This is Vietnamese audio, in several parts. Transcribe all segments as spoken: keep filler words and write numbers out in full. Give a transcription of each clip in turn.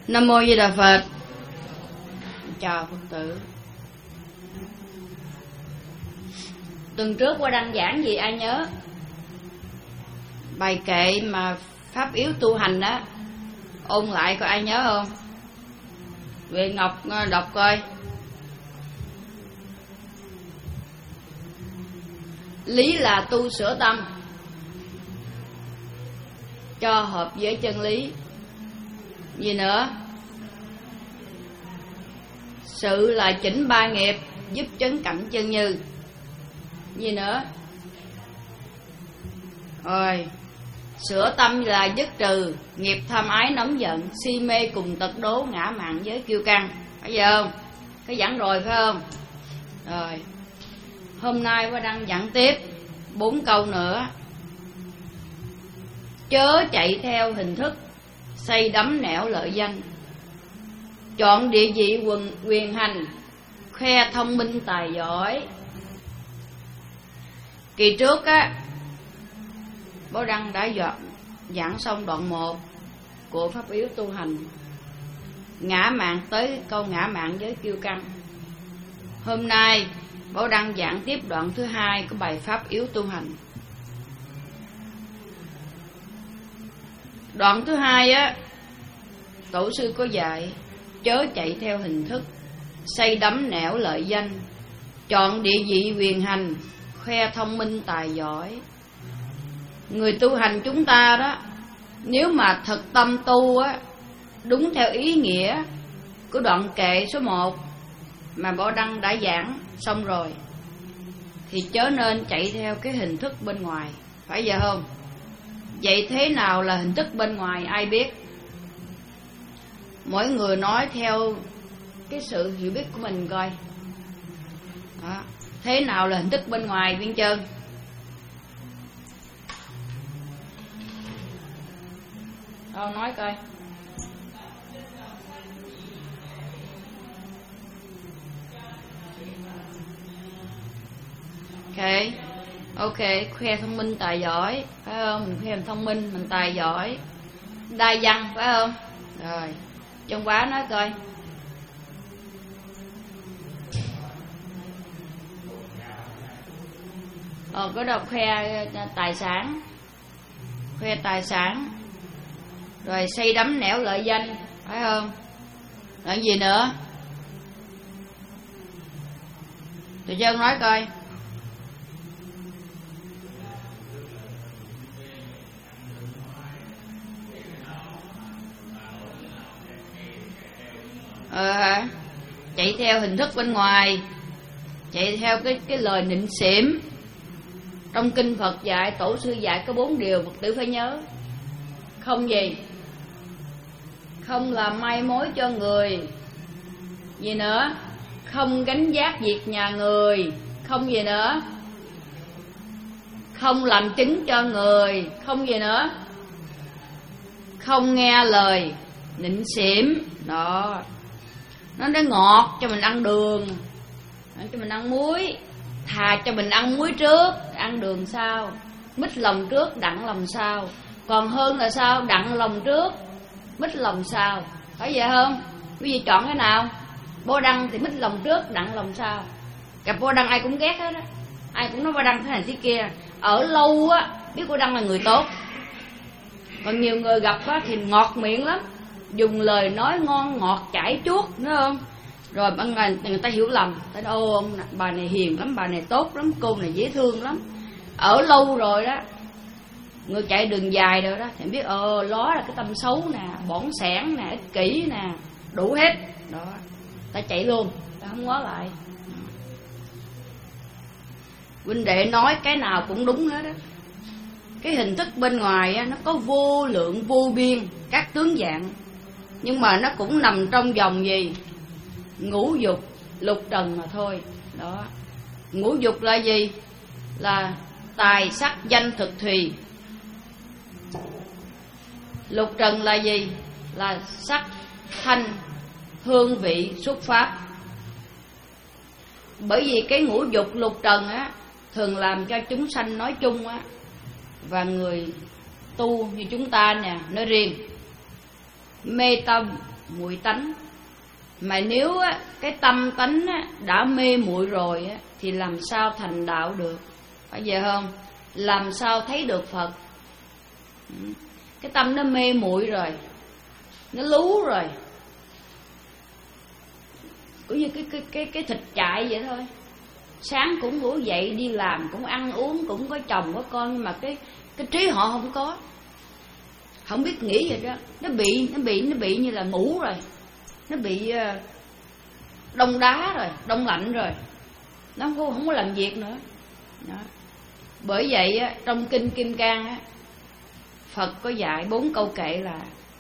Nam mô Di Đà Phật. Chào Phật tử. Tuần trước qua đăng giảng gì ai nhớ? Bài kệ mà pháp yếu tu hành đó, ôn lại có ai nhớ không? Về Ngọc đọc coi. Lý là tu sửa tâm cho hợp với chân lý. Gì nữa? Sự là chỉnh ba nghiệp, giúp chấn cảnh chân như. Gì nữa? Rồi, sửa tâm là dứt trừ nghiệp tham ái nóng giận, si mê cùng tật đố, ngã mạn với kiêu căng. Phải giờ không? Cái giảng rồi phải không? Rồi, hôm nay qua đăng giảng tiếp bốn câu nữa. Chớ chạy theo hình thức, say đắm nẻo lợi danh, chọn địa vị quyền, quyền hành, khoe thông minh tài giỏi. Kỳ trước á, Bố Đăng đã giảng xong đoạn một của pháp yếu tu hành, ngã mạn tới câu ngã mạn với kiêu căng. Hôm nay Bố Đăng giảng tiếp đoạn thứ hai của bài pháp yếu tu hành. Đoạn thứ hai á, Tổ sư có dạy chớ chạy theo hình thức, say đắm nẻo lợi danh, chọn địa vị quyền hành, khoe thông minh tài giỏi. Người tu hành chúng ta đó, nếu mà thật tâm tu á, đúng theo ý nghĩa của đoạn kệ số một mà Bảo Đăng đã giảng xong rồi, thì chớ nên chạy theo cái hình thức bên ngoài. Phải vậy không? Vậy thế nào là hình thức bên ngoài ai biết? Mỗi người nói theo cái sự hiểu biết của mình coi. Đó. Thế nào là hình thức bên ngoài Viên Trơn? Đâu nói coi. Ok, ok, khoe thông minh tài giỏi, phải không? Mình khoe mình thông minh, mình tài giỏi, đa văn, phải không? Rồi, trong quá nói coi. Ờ, có đọc khoe tài sản, khoe tài sản, rồi say đắm nẻo lợi danh, phải không? Rồi gì nữa? Tụi Trơn nói coi. Ờ hả? Chạy theo hình thức bên ngoài, chạy theo cái cái lời nịnh xỉm. Trong kinh Phật dạy, Tổ sư dạy có bốn điều Phật tử phải nhớ. Không gì? Không làm mai mối cho người. Gì nữa? Không gánh vác việc nhà người. Không gì nữa? Không làm chứng cho người. Không gì nữa? Không nghe lời nịnh xỉm. Đó, nó nói ngọt cho mình ăn đường, cho mình ăn muối, thà cho mình ăn muối trước, ăn đường sau. Mít lòng trước, đặng lòng sau. Còn hơn là sao? Đặng lòng trước, mít lòng sau. Phải vậy không? Quý vị chọn cái nào? Bố Đăng thì mít lòng trước, đặng lòng sau. Gặp Bố Đăng ai cũng ghét hết á, ai cũng nói Bố Đăng thế này thế kia. Ở lâu á, biết Bố Đăng là người tốt. Còn nhiều người gặp á thì ngọt miệng lắm, dùng lời nói ngon ngọt chảy chuốt, đúng không? Rồi ban ngày người ta hiểu lầm, ta nói ô ông bà này hiền lắm, bà này tốt lắm, cô này dễ thương lắm. Ở lâu rồi đó, người chạy đường dài rồi đó thì biết ờ đó là cái tâm xấu nè, bỏng sẻn nè, ích kỷ nè, đủ hết. Đó, ta chạy luôn, ta không ngó lại. Huynh đệ nói cái nào cũng đúng hết á. Cái hình thức bên ngoài á, nó có vô lượng vô biên các tướng dạng, nhưng mà nó cũng nằm trong vòng gì? Ngũ dục, lục trần mà thôi. Đó. Ngũ dục là gì? Là tài sắc danh thực thùy. Lục trần là gì? Là sắc, thanh, hương vị, xuất pháp. Bởi vì cái ngũ dục lục trần á thường làm cho chúng sanh nói chung á, và người tu như chúng ta nè nói riêng, mê tâm muội tánh. Mà nếu á, cái tâm tánh á, đã mê muội rồi á, thì làm sao thành đạo được? Phải vậy không? Làm sao thấy được Phật? Cái tâm nó mê muội rồi, nó lú rồi, cũng như cái cái cái cái thịt chạy vậy thôi. Sáng cũng ngủ dậy đi làm, cũng ăn uống, cũng có chồng có con, nhưng mà cái cái trí họ không có, không biết nghĩ vậy đó. Nó bị nó bị nó bị như là ngủ rồi, nó bị uh, đông đá rồi, đông lạnh rồi, nó không, không có làm việc nữa đó. Bởi vậy á, trong kinh Kim Cang á, Phật có dạy bốn câu kệ là: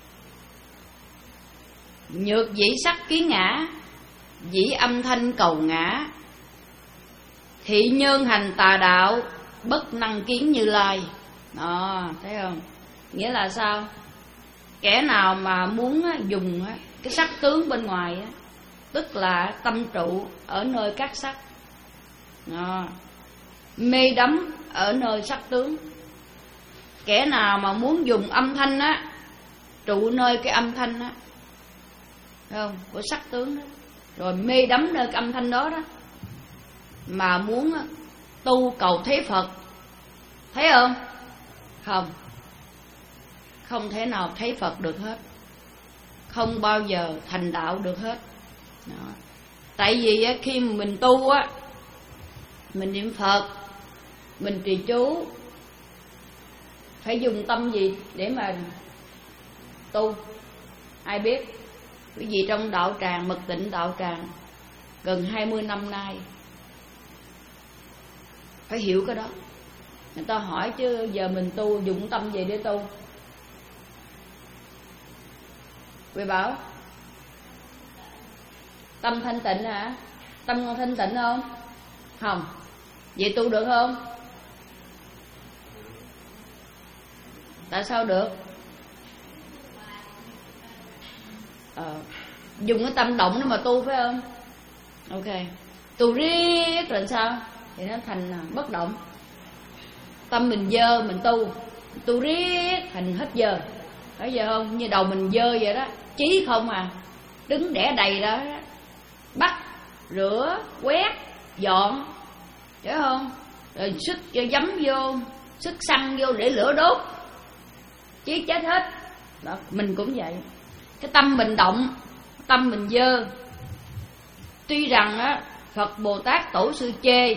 nhược dĩ sắc kiến ngã, dĩ âm thanh cầu ngã, thị nhân hành tà đạo, bất năng kiến Như Lai. Đó, thấy không? Nghĩa là sao? Kẻ nào mà muốn dùng cái sắc tướng bên ngoài, tức là tâm trụ ở nơi các sắc, đó, mê đắm ở nơi sắc tướng. Kẻ nào mà muốn dùng âm thanh á, trụ nơi cái âm thanh á, không, của sắc tướng đó, rồi mê đắm nơi cái âm thanh đó đó, mà muốn tu cầu thấy Phật, thấy không? Không, không thể nào thấy Phật được hết, không bao giờ thành đạo được hết đó. Tại vì khi mà mình tu á, mình niệm Phật, mình trì chú, phải dùng tâm gì để mà tu? Ai biết? Cái gì trong đạo tràng, mật tịnh đạo tràng gần hai mươi năm nay, phải hiểu cái đó. Người ta hỏi chứ giờ mình tu dùng tâm gì để tu? Quý bảo tâm thanh tịnh hả? Tâm con thanh tịnh không? Không. Vậy tu được không? Tại sao được? Ờ, dùng cái tâm động để mà tu phải không? Ok. Tu riết rồi sao? Thì nó thành bất động. Tâm mình dơ mình tu, tu riết thành hết dơ, phải giờ không? Như đầu mình dơ vậy đó, chí không à, đứng đẻ đầy đó, bắt, rửa, quét, dọn, hiểu không? Rồi sức cho giấm vô, sức xăng vô để lửa đốt, chí chết hết đó. Mình cũng vậy. Cái tâm mình động, tâm mình dơ. Tuy rằng á, Phật Bồ Tát Tổ Sư chê,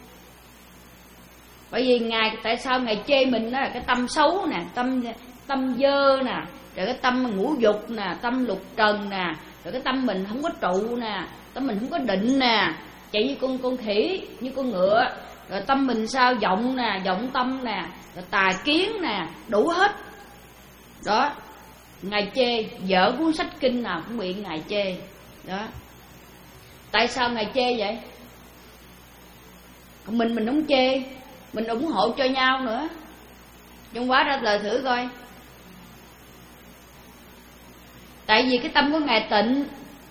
bởi vì Ngài, tại sao Ngài chê mình đó là cái tâm xấu nè, tâm tâm dơ nè, rồi cái tâm ngũ dục nè, tâm lục trần nè, rồi cái tâm mình không có trụ nè, tâm mình không có định nè, chạy như con con khỉ, như con ngựa. Rồi tâm mình sao? Vọng nè, vọng tâm nè, rồi tà kiến nè, đủ hết đó. Ngài chê, dở cuốn sách kinh nào cũng bị Ngài chê đó. Tại sao Ngài chê vậy? Còn mình mình không chê, mình ủng hộ cho nhau nữa. Nhưng quá ra lời thử coi. Tại vì cái tâm của Ngài tịnh,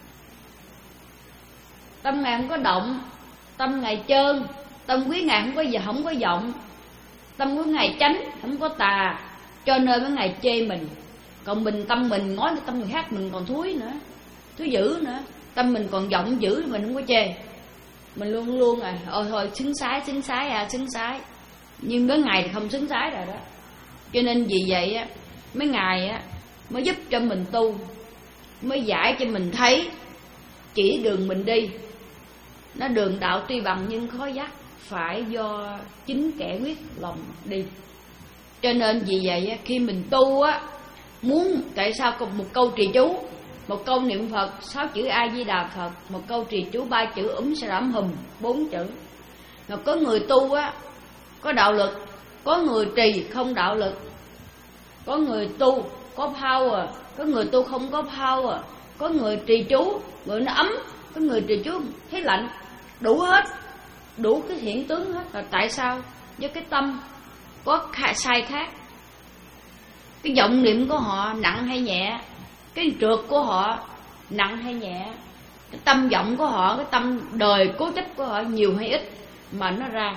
tâm Ngài không có động, tâm Ngài trơn, tâm quý Ngài không có gì, không có vọng, tâm của Ngài chánh, không có tà, cho nên với Ngài chê mình. Còn mình tâm mình nói cái tâm người khác mình còn thúi nữa, thúi dữ nữa. Tâm mình còn vọng dữ mình không có chê, mình luôn luôn à, ôi thôi xứng sái, xứng sái à, xứng sái. Nhưng với Ngài thì không xứng sái rồi đó. Cho nên vì vậy á, mấy Ngài á mới giúp cho mình tu, mới giải cho mình thấy, chỉ đường mình đi. Nó đường đạo tuy bằng nhưng khó dắt, phải do chính kẻ quyết lòng đi. Cho nên vì vậy á, khi mình tu á, muốn, tại sao một câu trì chú, một câu niệm Phật, sáu chữ A Di Đà Phật, một câu trì chú ba chữ úm sa rám hùm, bốn chữ. Mà có người tu á có đạo lực, có người trì không đạo lực, có người tu có power, có người tu không có power, có người trì chú người nó ấm, có người trì chú thấy lạnh, đủ hết, đủ cái hiện tướng hết. Là tại sao? Do cái tâm có sai khác. Cái vọng niệm của họ nặng hay nhẹ, cái trượt của họ nặng hay nhẹ, cái tâm vọng của họ, cái tâm đời cố chấp của họ nhiều hay ít mà nó ra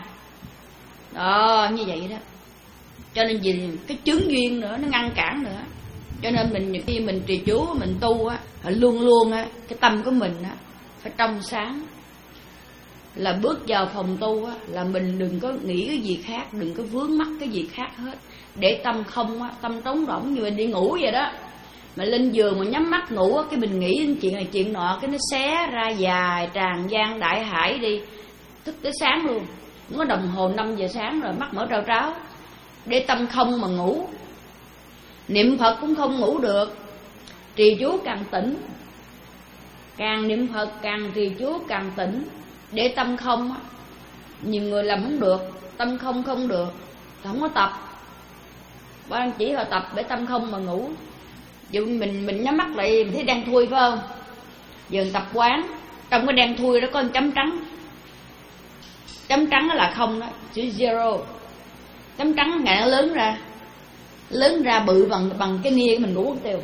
đó, như vậy đó. Cho nên vì cái chướng duyên nữa, nó ngăn cản nữa, Cho nên mình khi mình trì chú, mình tu á, phải luôn luôn á, cái tâm của mình á phải trong sáng. Là bước vào phòng tu á, là mình đừng có nghĩ cái gì khác, đừng có vướng mắc cái gì khác hết. Để tâm không á, tâm trống rỗng như mình đi ngủ vậy đó. Mà lên giường mà nhắm mắt ngủ á, cái mình nghĩ đến chuyện này chuyện nọ, cái nó xé ra dài tràn gian đại hải đi, thức tới sáng luôn. Nó có đồng hồ năm giờ sáng rồi, mắt mở trao tráo. Để tâm không mà ngủ. Niệm Phật cũng không ngủ được. Trì chú càng tỉnh, càng niệm Phật càng trì chú càng tỉnh. Để tâm không á, nhiều người làm không được. Tâm không không được, không có tập. Ba chỉ họ tập để tâm không mà ngủ. Dù mình mình nhắm mắt lại mình thấy đen thui phải không? Giờ tập quán, trong cái đen thui đó có một chấm trắng. Chấm trắng đó là không đó, chữ zero. Chấm trắng ngày nó lớn ra, lớn ra bự bằng bằng cái nia mình ngủ mất tiêu.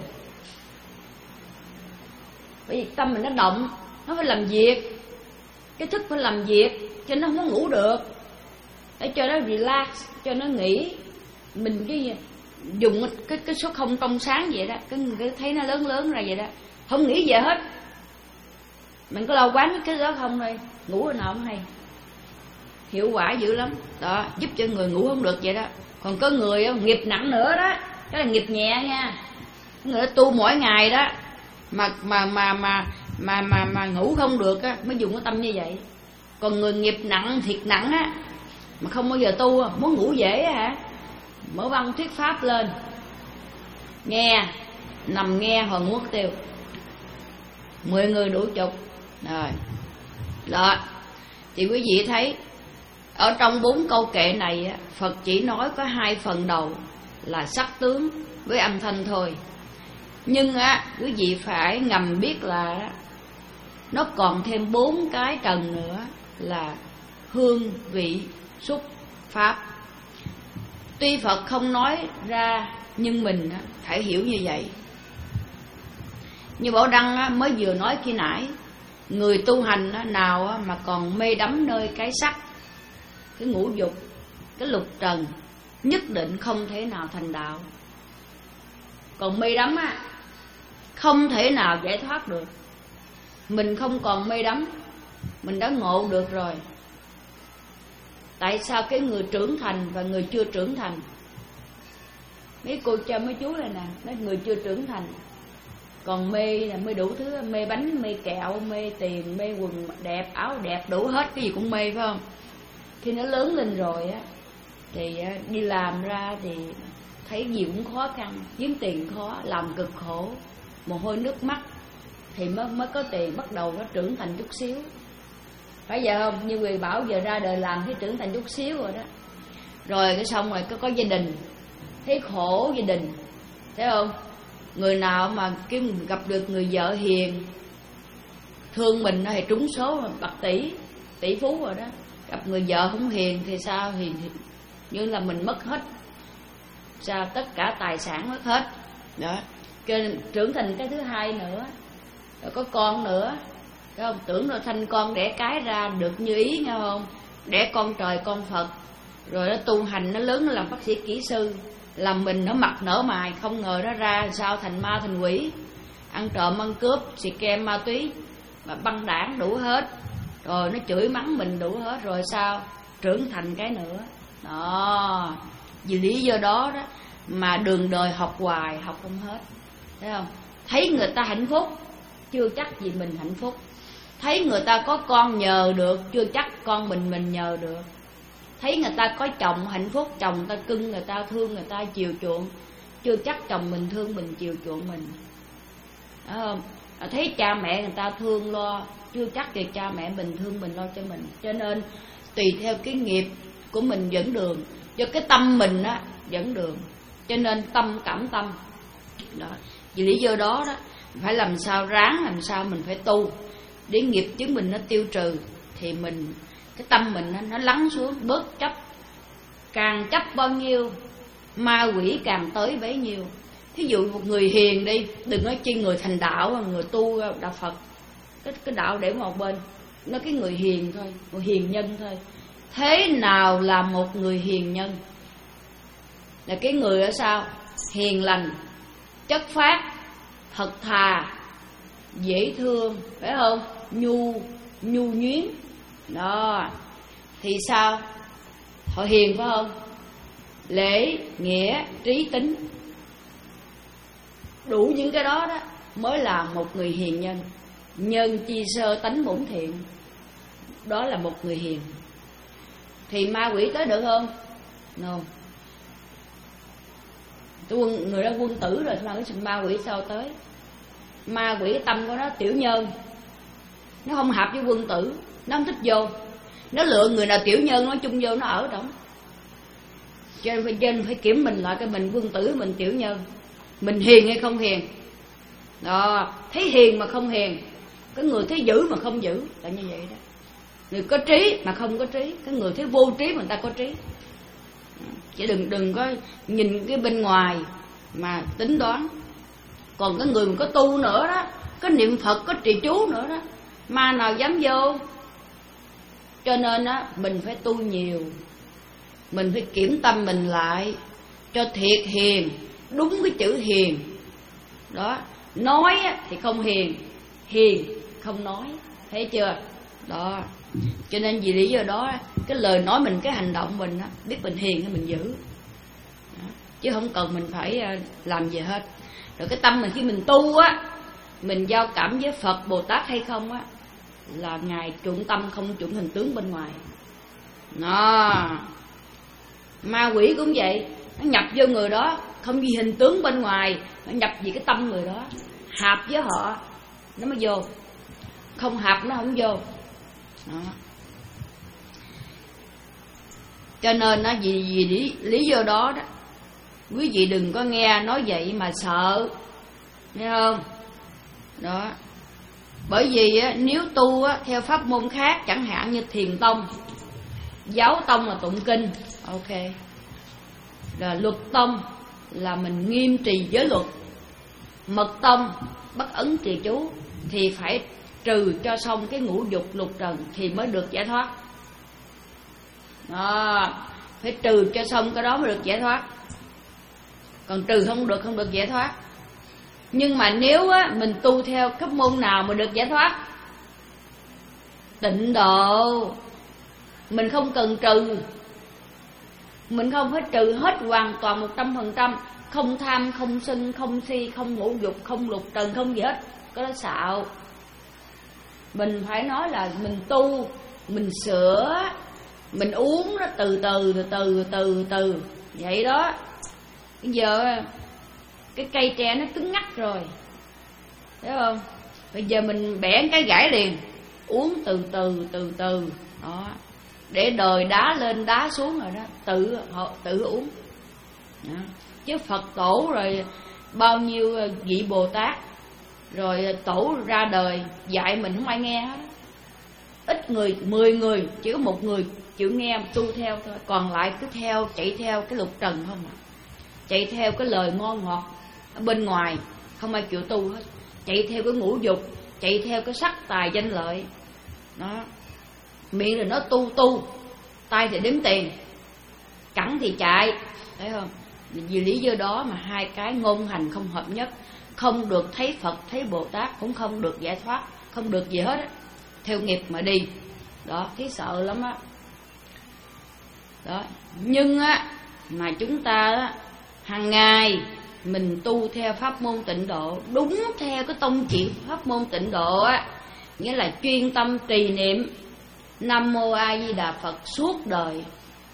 Bởi vì tâm mình nó động, nó phải làm việc, cái thức phải làm việc, cho nó không có ngủ được. Để cho nó relax, cho nó nghỉ. Mình cái dùng cái cái số không trong sáng vậy đó, cái, cái thấy nó lớn lớn ra vậy đó, không nghĩ gì hết. Mình có lâu quán cái đó không thôi, ngủ rồi nào không hay. Hiệu quả dữ lắm đó, giúp cho người ngủ không được vậy đó. Còn có người nghiệp nặng nữa đó, cái là nghiệp nhẹ nha. Người đó tu mỗi ngày đó mà mà mà mà mà mà mà ngủ không được á, mới dùng cái tâm như vậy. Còn người nghiệp nặng thiệt nặng á, mà không bao giờ tu, muốn ngủ dễ á hả, mở băng thuyết pháp lên nghe, nằm nghe hồi ngủ mất tiêu. Mười người đủ chục rồi đó. Thì quý vị thấy ở trong bốn câu kệ này Phật chỉ nói có hai phần đầu là sắc tướng với âm thanh thôi. Nhưng á, quý vị phải ngầm biết là nó còn thêm bốn cái trần nữa là hương, vị, xúc, pháp. Tuy Phật không nói ra nhưng mình phải hiểu như vậy. Như Bảo Đăng mới vừa nói khi nãy, người tu hành nào mà còn mê đắm nơi cái sắc, cái ngũ dục, cái lục trần, nhất định không thể nào thành đạo. Còn mê đắm á, không thể nào giải thoát được. Mình không còn mê đắm, mình đã ngộ được rồi. Tại sao cái người trưởng thành và người chưa trưởng thành? Mấy cô cho mấy chú này nè, mấy người chưa trưởng thành còn mê là mê đủ thứ, mê bánh, mê kẹo, mê tiền, mê quần đẹp, áo đẹp, đủ hết, cái gì cũng mê phải không? Khi nó lớn lên rồi á, thì đi làm ra thì thấy gì cũng khó khăn, kiếm tiền khó, làm cực khổ, mồ hôi nước mắt, thì mới mới có tiền, bắt đầu nó trưởng thành chút xíu. Phải vậy không? Như người bảo giờ ra đời làm thấy trưởng thành chút xíu rồi đó. Rồi cái xong rồi có, có gia đình, thấy khổ gia đình, thấy không? Người nào mà kiếm gặp được người vợ hiền, thương mình thì trúng số bạc tỷ, tỷ phú rồi đó. Gặp người vợ không hiền thì sao? Hiền thì như là mình mất hết, sao tất cả tài sản mất hết đó. Cho nên trưởng thành cái thứ hai nữa, rồi có con nữa, thấy không? Tưởng rồi thanh con đẻ cái ra được như ý, nghe không? Đẻ con trời con Phật, rồi nó tu hành, nó lớn, nó làm bác sĩ kỹ sư, làm mình nó mặt nở mày, không ngờ nó ra sao thành ma thành quỷ, ăn trộm ăn cướp, xì kem ma túy, mà băng đảng đủ hết, rồi nó chửi mắng mình đủ hết, rồi sao? Trưởng thành cái nữa đó. Vì lý do đó đó mà đường đời học hoài học không hết, thấy không? Thấy người ta hạnh phúc chưa chắc gì mình hạnh phúc. Thấy người ta có con nhờ được chưa chắc con mình mình nhờ được. Thấy người ta có chồng hạnh phúc, chồng người ta cưng người ta, thương người ta, chiều chuộng, chưa chắc chồng mình thương mình, chiều chuộng mình, phải không? Thấy cha mẹ người ta thương lo, chưa chắc thì cha mẹ mình thương mình, lo cho mình. Cho nên tùy theo cái nghiệp của mình dẫn đường, cho cái tâm mình á dẫn đường. Cho nên tâm cảm tâm đó. Vì lý do đó đó phải làm sao ráng, làm sao mình phải tu để nghiệp chứng mình nó tiêu trừ, thì mình cái tâm mình nó, nó lắng xuống, bớt chấp. Càng chấp bao nhiêu ma quỷ càng tới bấy nhiêu. Thí dụ một người hiền đi, đừng nói chi người thành đạo, người tu đạo Phật, cái, cái đạo để một bên, nói cái người hiền thôi, một hiền nhân thôi. Thế nào là một người hiền nhân? Là cái người ở sao? Hiền lành, chất phác, thật thà, dễ thương, phải không? Nhu nhu nhuyến. Đó. Thì sao? Họ hiền phải không? Lễ, nghĩa, trí, tính. Đủ những cái đó đó mới là một người hiền nhân. Nhân chi sơ tánh bổn thiện. Đó là một người hiền. Thì ma quỷ tới được không? No. Quân, người đó quân tử rồi mà cái sự ma quỷ sao tới? Ma quỷ tâm của nó tiểu nhân, nó không hợp với quân tử, nó không thích vô. Nó lựa người nào tiểu nhân nó chung vô nó ở đó. Cho nên phải, trên phải kiểm mình lại cái mình quân tử, mình tiểu nhân, mình hiền hay không hiền. Đó, thấy hiền mà không hiền, cái người thấy dữ mà không dữ là như vậy đó. Người có trí mà không có trí, cái người thấy vô trí mà người ta có trí. Chứ đừng đừng có nhìn cái bên ngoài mà tính đoán. Còn cái người mà có tu nữa đó, có niệm Phật, có trì chú nữa đó, ma nào dám vô. Cho nên á, mình phải tu nhiều, mình phải kiểm tâm mình lại cho thiệt hiền, đúng cái chữ hiền. Đó, nói thì không hiền, hiền không nói, thấy chưa? Đó, cho nên vì lý do đó, cái lời nói mình, cái hành động mình á, biết mình hiền hay mình dữ. Đó, chứ không cần mình phải làm gì hết. Rồi cái tâm mình khi mình tu á, mình giao cảm với Phật, Bồ Tát hay không á, là Ngài chuộng tâm không chuộng hình tướng bên ngoài. Đó. Ma quỷ cũng vậy, nó nhập vô người đó không vì hình tướng bên ngoài, nó nhập vì cái tâm người đó, hợp với họ nó mới vô, không hợp nó không vô. Đó. Cho nên nó vì, vì lý, lý do đó đó, quý vị đừng có nghe nói vậy mà sợ, nghe không? Đó. Bởi vì á, nếu tu á, theo pháp môn khác, chẳng hạn như thiền tông, giáo tông là tụng kinh, ok. Rồi luật tông là mình nghiêm trì giới luật, mật tông bất ấn trì chú, thì phải trừ cho xong cái ngũ dục lục trần thì mới được giải thoát. Đó, phải trừ cho xong cái đó mới được giải thoát. Còn trừ không được, không được giải thoát. Nhưng mà nếu á, mình tu theo pháp môn nào mà được giải thoát? Tịnh độ. Mình không cần trừ, mình không phải trừ hết hoàn toàn một trăm phần trăm. Không tham, không sân, không si, không ngũ dục, không lục trần, không gì hết. Có đó xạo. Mình phải nói là mình tu, mình sửa, mình uống nó từ từ, từ từ, từ từ. Vậy đó. Bây giờ cái cây tre nó cứng ngắc rồi, thấy không? Bây giờ mình bẻ cái gãy liền, uống từ từ, từ từ. Đó. Để đời đá lên đá xuống rồi đó, tự họ tự uống. Đó. Chứ Phật tổ rồi bao nhiêu vị Bồ Tát rồi tổ ra đời dạy mình không ai nghe hết. Ít người, mười người chỉ có một người chịu nghe tu theo thôi, còn lại cứ theo chạy theo cái lục trần không à. Chạy theo cái lời ngon ngọt ở bên ngoài, không ai chịu tu hết. Chạy theo cái ngũ dục, chạy theo cái sắc tài danh lợi. Đó. Miệng rồi nó tu tu, tay thì đếm tiền, cẳng thì chạy, thấy không? Vì lý do đó mà hai cái ngôn hành không hợp nhất, không được thấy Phật, thấy Bồ Tát, cũng không được giải thoát, không được gì hết á. Theo nghiệp mà đi. Đó, thấy sợ lắm á. Đó, nhưng á mà chúng ta á, hàng ngày mình tu theo pháp môn tịnh độ, đúng theo cái tông chỉ pháp môn tịnh độ á, nghĩa là chuyên tâm trì niệm Nam Mô A Di Đà Phật suốt đời.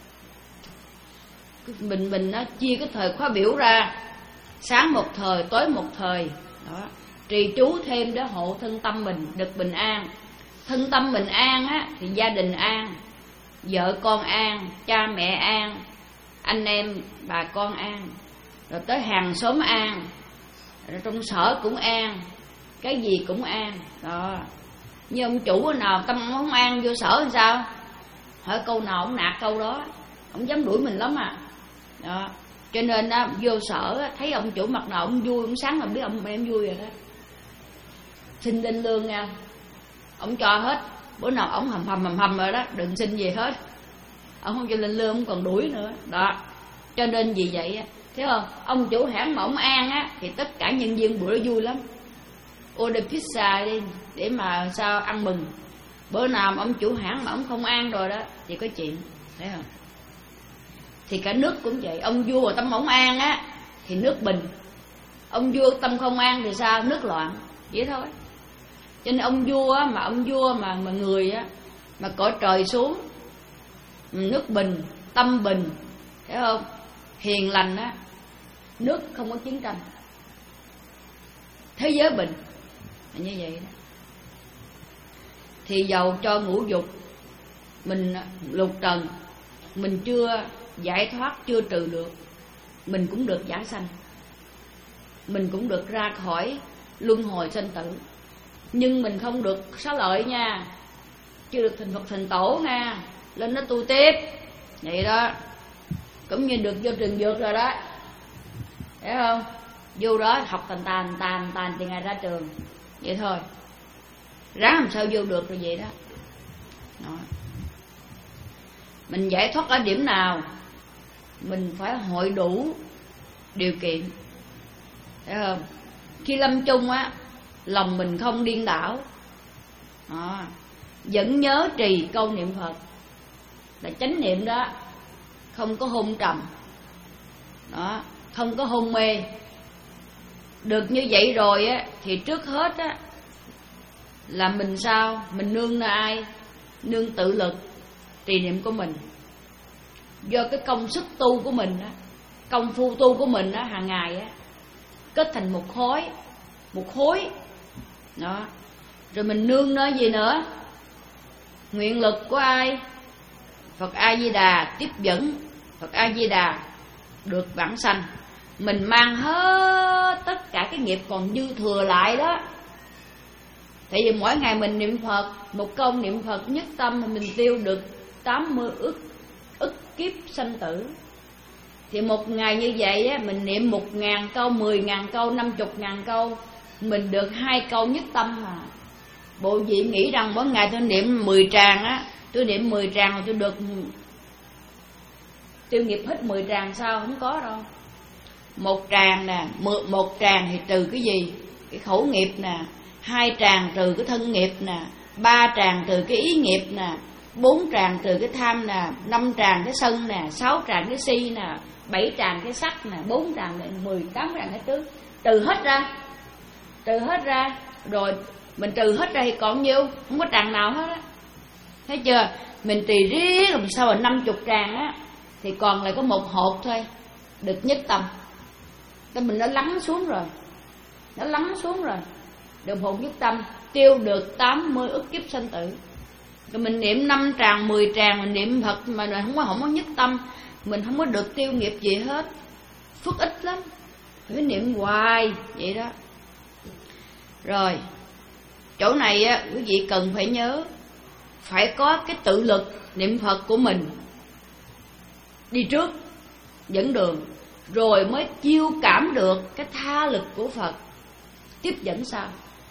Mình mình nó chia cái thời khóa biểu ra, sáng một thời, tối một thời. Đó. Trì chú thêm để hộ thân tâm mình được bình an. Thân tâm mình an á thì gia đình an, vợ con an, cha mẹ an, anh em bà con an, rồi tới hàng xóm an, rồi trong sở cũng an, cái gì cũng an. Đó. Như ông chủ nào tâm không an vô sở làm sao? Hỏi câu nào ông nạt câu đó, ông dám đuổi mình lắm à. Đó. Cho nên á, vô sở thấy ông chủ mặt nào ông vui, ông sáng là biết ông em vui rồi đó. Xin lên lương nha, ông cho hết. Bữa nào ông hầm hầm hầm hầm rồi đó, đừng xin gì hết. Ông không cho lên lương, ông còn đuổi nữa. Đó. Cho nên vì vậy thấy không? Ông chủ hãng mà ông an á thì tất cả nhân viên bữa đó vui lắm, order pizza đi để mà sao ăn mừng. Bữa nào mà ông chủ hãng mà ông không an rồi đó thì có chuyện, thấy không? Thì cả nước cũng vậy, ông vua mà tâm ông an á thì nước bình, ông vua tâm không an thì sao? Nước loạn, vậy thôi. Cho nên ông vua á, mà ông vua mà mà người á mà cõi trời xuống, nước bình, tâm bình, thấy không? Hiền lành á, nước không có chiến tranh, thế giới bình, là như vậy đó. Thì dầu cho ngũ dục mình lục trần mình chưa giải thoát, chưa trừ được, mình cũng được giảng sanh, mình cũng được ra khỏi luân hồi sanh tử. Nhưng mình không được xá lợi nha, chưa được thành Phật thành tổ nha, lên nó tu tiếp vậy đó. Cũng như được vô trường dược rồi đó, thấy không? Vô đó học tàn tàn tàn tàn thì ngày ra trường, vậy thôi. Ráng làm sao vô được rồi vậy đó. Đó. Mình giải thoát ở điểm nào? Mình phải hội đủ điều kiện, thấy không? Khi lâm chung á, lòng mình không điên đảo, đó, vẫn nhớ trì câu niệm Phật là chánh niệm đó, không có hôn trầm, đó, không có hôn mê. Được như vậy rồi á thì trước hết á là mình sao? Mình nương nơi ai? Nương tự lực trì niệm của mình. Do cái công sức tu của mình á, công phu tu của mình á, hàng ngày á, kết thành một khối, một khối đó. Rồi mình nương nơi gì nữa? Nguyện lực của ai? Phật A Di Đà tiếp dẫn, Phật A Di Đà được vãng sanh. Mình mang hết tất cả cái nghiệp còn dư thừa lại đó. Tại vì mỗi ngày mình niệm Phật, một câu niệm Phật nhất tâm mà mình tiêu được tám mươi ức ức kiếp sanh tử. Thì một ngày như vậy á, mình niệm một ngàn câu, mười ngàn câu, năm chục ngàn câu, mình được hai câu nhất tâm mà. Bộ vị nghĩ rằng mỗi ngày tôi niệm mười tràng á, tôi niệm mười tràng mà tôi được tiêu nghiệp hết mười tràng sao? Không có đâu. Một tràng nè, một tràng thì trừ cái gì? Cái khẩu nghiệp nè. Hai tràng trừ cái thân nghiệp nè. Ba tràng trừ cái ý nghiệp nè. Bốn tràng trừ cái tham nè. Năm tràng cái sân nè. Sáu tràng cái si nè. Bảy tràng cái sắc nè. Bốn tràng này mười tám tràng cái trước. Trừ hết ra. Trừ hết ra. Rồi mình trừ hết ra thì còn nhiêu? Không có tràng nào hết á. Thấy chưa? Mình trì riết làm sao mà năm chục tràng á thì còn lại có một hột thôi, được nhất tâm. Cái mình nó lắng xuống rồi, nó lắng xuống rồi, được hồn nhất tâm, tiêu được tám mươi ức kiếp sanh tử. Rồi mình niệm năm tràng, mười tràng, mình niệm Phật mà không có không có nhất tâm, mình không có được tiêu nghiệp gì hết, phước ít lắm, phải niệm hoài vậy đó. Rồi chỗ này á, quý vị cần phải nhớ, phải có cái tự lực niệm Phật của mình đi trước dẫn đường, rồi mới chiêu cảm được cái tha lực của Phật tiếp dẫn sau.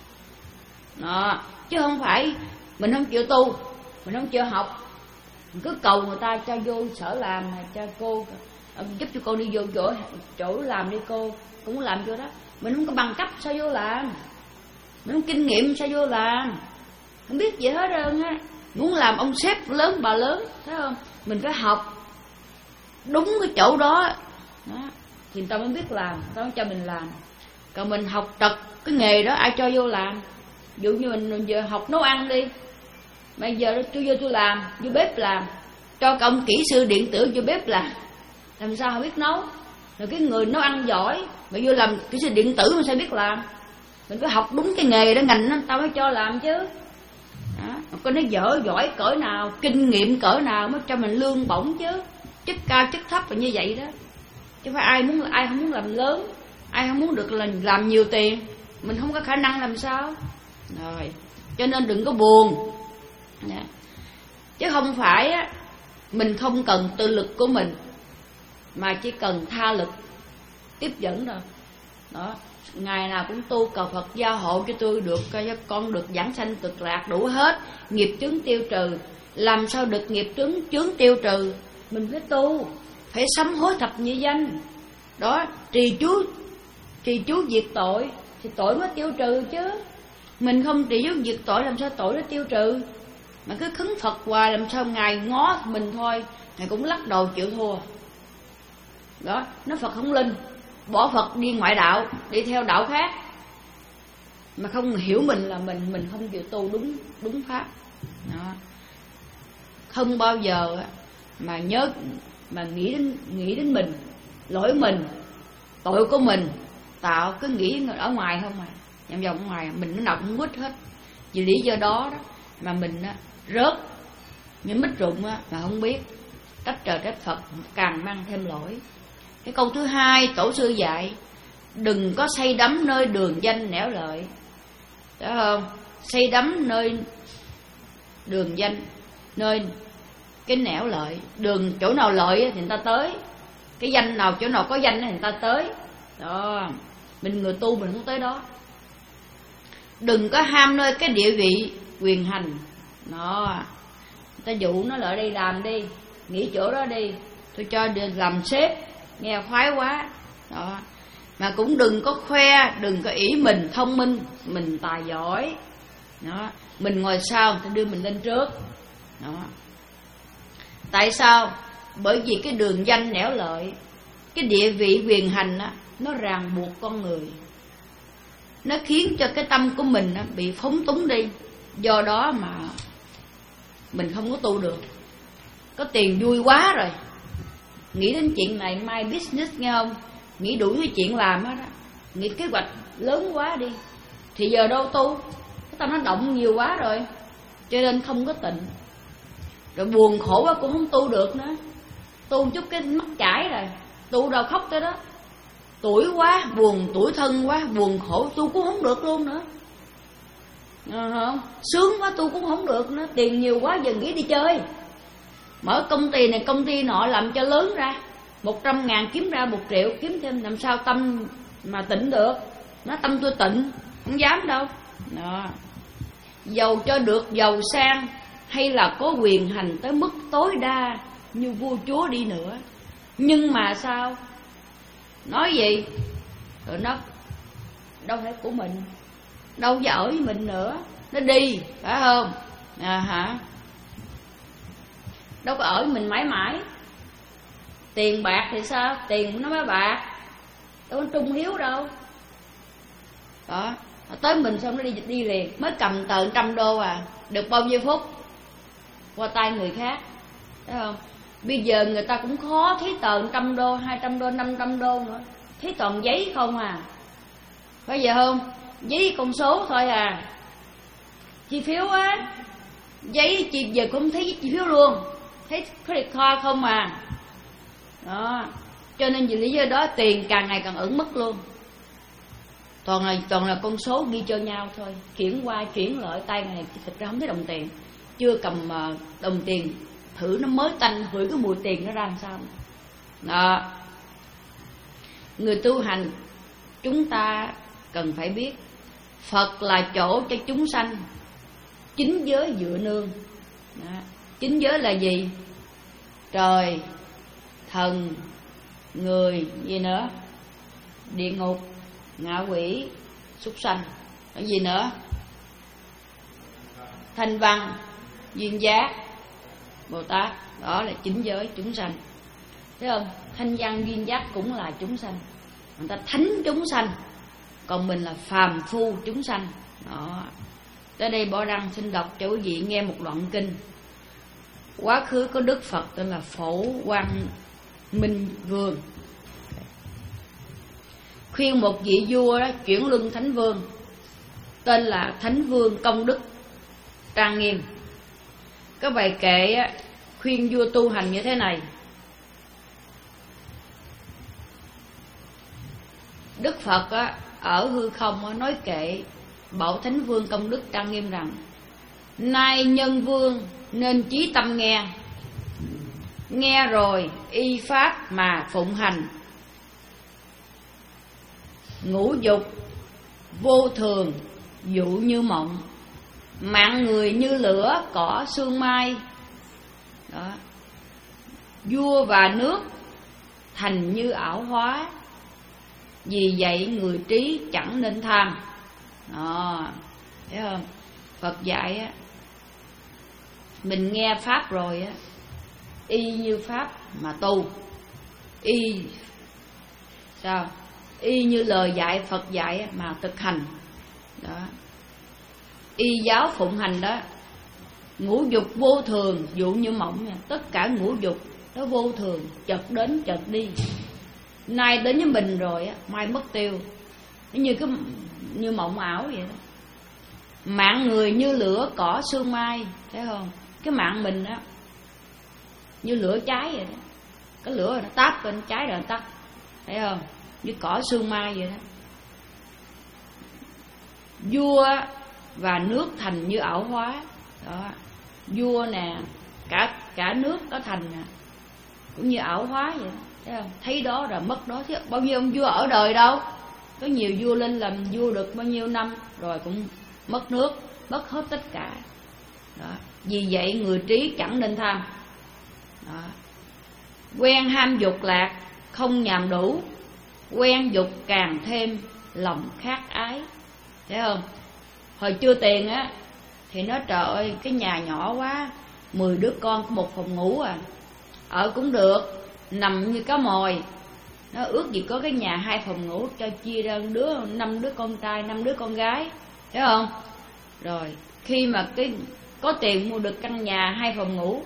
Đó, chứ không phải mình không chịu tu, mình không chịu học, mình cứ cầu người ta cho vô sở làm, cho cô giúp cho cô đi vô chỗ chỗ làm đi, cô cũng làm chỗ đó. Mình không có bằng cấp sao vô làm, mình không kinh nghiệm sao vô làm, không biết gì hết trơn á. Muốn làm ông sếp lớn bà lớn, thấy không? Mình phải học đúng cái chỗ đó, đó thì người ta mới biết làm, người ta mới cho mình làm. Còn mình học trật cái nghề đó ai cho vô làm? Ví dụ như mình giờ học nấu ăn đi, bây giờ tôi vô tôi làm, vô bếp làm, cho cả ông kỹ sư điện tử vô bếp làm, làm sao họ biết nấu? Rồi cái người nấu ăn giỏi mà vô làm kỹ sư điện tử mà sao biết làm? Mình phải học đúng cái nghề đó, ngành đó tao mới cho làm chứ. Đó, coi nó dở giỏi cỡ nào, kinh nghiệm cỡ nào mới cho mình lương bổng chứ. Chức cao chức thấp là như vậy đó. Chứ phải ai muốn ai không muốn làm lớn, ai không muốn được là làm nhiều tiền, mình không có khả năng làm sao. Rồi, cho nên đừng có buồn. Đó. Chứ không phải á, mình không cần tự lực của mình, mà chỉ cần tha lực tiếp dẫn thôi. Đó, ngày nào cũng tu cầu Phật gia hộ cho tôi được, cho con được giảng sanh cực lạc đủ hết, nghiệp chướng tiêu trừ. Làm sao được nghiệp chướng chướng tiêu trừ? Mình phải tu, phải sám hối thập nhị danh, Đó, trì chú trì chú diệt tội thì tội mới tiêu trừ chứ. Mình không trì chú diệt tội làm sao tội nó tiêu trừ. Mà cứ khấn Phật hoài làm sao Ngài ngó mình thôi Ngài cũng lắc đầu chịu thua. Đó, nó Phật không linh, bỏ Phật đi ngoại đạo, đi theo đạo khác, mà không hiểu mình là mình mình không chịu tu đúng đúng pháp. Đó. Không bao giờ mà nhớ mà nghĩ đến nghĩ đến mình, lỗi mình, tội của mình, tạo cứ nghĩ ở ngoài không à, vòng vòng ở ngoài mình nó nào cũng quýt hết. Vì lý do đó đó mà mình á, rớt như mít rụng á, mà không biết, trách trời trách Phật, càng mang thêm lỗi. Cái câu thứ hai tổ sư dạy, đừng có say đắm nơi đường danh nẻo lợi. Đó không? Say đắm nơi đường danh, nơi cái nẻo lợi. Đường chỗ nào lợi thì người ta tới, cái danh nào chỗ nào có danh thì người ta tới. Đó, mình người tu mình không tới đó. Đừng có ham nơi cái địa vị quyền hành. Đó, người ta dụ nó lại đây làm đi, nghỉ chỗ đó đi, tôi cho làm sếp, nghe khoái quá. Đó, mà cũng đừng có khoe, đừng có ỷ mình thông minh, mình tài giỏi. Đó, mình ngồi sau người ta đưa mình lên trước. Đó. Tại sao? Bởi vì cái đường danh nẻo lợi, cái địa vị quyền hành á, nó ràng buộc con người, nó khiến cho cái tâm của mình á, bị phóng túng đi. Do đó mà mình không có tu được. Có tiền vui quá rồi, nghĩ đến chuyện này mai business nghe không, nghĩ đủ cái chuyện làm hết á, nghĩ kế hoạch lớn quá đi, thì giờ đâu tu, cái tâm nó động nhiều quá rồi, cho nên không có tịnh. Rồi buồn khổ quá cũng không tu được nữa, tu chút cái mắt chảy rồi, tu đâu khóc tới đó. Tuổi quá, buồn, tuổi thân quá, buồn khổ, tu cũng không được luôn nữa. À, không? Sướng quá tu cũng không được nữa. Tiền nhiều quá giờ nghĩ đi chơi, mở công ty này công ty nọ làm cho lớn ra, một trăm ngàn kiếm ra một triệu, kiếm thêm làm sao tâm mà tịnh được. Nó tâm tôi tịnh, không dám đâu. Đó. Giàu cho được giàu sang, hay là có quyền hành tới mức tối đa như vua chúa đi nữa, nhưng mà sao? Nói gì? Rồi nó đâu phải của mình, đâu có ở với mình nữa, nó đi, phải không? À hả? Đâu có ở với mình mãi mãi. Tiền bạc thì sao? Tiền nó mới bạc, đâu có trung hiếu đâu. Đó, tới mình xong nó đi đi liền, mới cầm tờ trăm đô à, được bao nhiêu phút qua tay người khác, thấy không? Bây giờ người ta cũng khó thấy tờ trăm đô, hai trăm đô, năm trăm đô nữa, thấy toàn giấy không à, phải giờ không? Giấy con số thôi à, chi phiếu á, giấy chị giờ cũng thấy chi phiếu luôn, thấy credit card không à. Đó, cho nên vì lý do đó tiền càng ngày càng ẩn mất luôn. Toàn là toàn là con số ghi cho nhau thôi, chuyển qua chuyển lại, tay này thực ra không thấy đồng tiền, chưa cầm đồng tiền thử nó mới tanh, hửi cái mùi tiền nó ra làm sao. Đó, người tu hành chúng ta cần phải biết Phật là chỗ cho chúng sanh chính giới dựa nương. Đó. Chính giới là gì? Trời, thần, người, gì nữa? Địa ngục, ngạ quỷ, súc sanh, cái gì nữa? Thanh văn, duyên giác, Bồ Tát. Đó là chính giới chúng sanh, thấy không? Thanh văn duyên giác cũng là chúng sanh, người ta thánh chúng sanh, còn mình là phàm phu chúng sanh. Đó. Tới đây Bỏ Đăng xin đọc cho quý vị nghe một đoạn kinh. Quá khứ có Đức Phật tên là Phổ Quang Minh Vương, khuyên một vị vua đó chuyển luân thánh vương tên là Thánh Vương Công Đức Trang Nghiêm. Cái bài kệ khuyên vua tu hành như thế này: Đức Phật ở hư không nói kệ bảo Thánh Vương Công Đức Trang Nghiêm rằng: nay nhân vương nên chí tâm nghe, nghe rồi y pháp mà phụng hành. Ngũ dục vô thường dụ như mộng, mạng người như lửa cỏ sương mai. Đó. Vua và nước thành như ảo hóa, Vì vậy người trí chẳng nên tham. Đó, thấy không? Phật dạy á, mình nghe pháp rồi á, y như pháp mà tu. Y sao? Y như lời dạy Phật dạy á, mà thực hành. Đó, y giáo phụng hành đó. Ngũ dục vô thường, dụ như mộng nha. Tất cả ngũ dục nó vô thường, chợt đến chợt đi. Nay đến với mình rồi á, mai mất tiêu. Nó như cái như mộng ảo vậy đó. Mạng người như lửa cỏ sương mai, thấy không? Cái mạng mình á như lửa cháy vậy đó. Cái lửa rồi nó táp lên, cháy rồi nó tắt, thấy không? Như cỏ sương mai vậy đó. Vua và nước thành như ảo hóa. Đó, vua nè, cả cả nước có thành nè, cũng như ảo hóa vậy đó. Thấy không? Thấy đó rồi mất đó. Chứ bao nhiêu ông vua ở đời đâu. Có nhiều vua lên làm vua được bao nhiêu năm rồi cũng mất nước, mất hết tất cả. Đó, vì vậy người trí chẳng nên tham. Đó, quen ham dục lạc, không nhàm đủ. Quen dục càng thêm lòng khát ái. Thấy không? Hồi chưa tiền á thì nó trời ơi cái nhà nhỏ quá, mười đứa con có một phòng ngủ à, ở cũng được, nằm như cá mồi. Nó ước gì có cái nhà hai phòng ngủ, cho chia ra đứa năm đứa con trai, năm đứa con gái, thấy không? Rồi khi mà cái có tiền mua được căn nhà hai phòng ngủ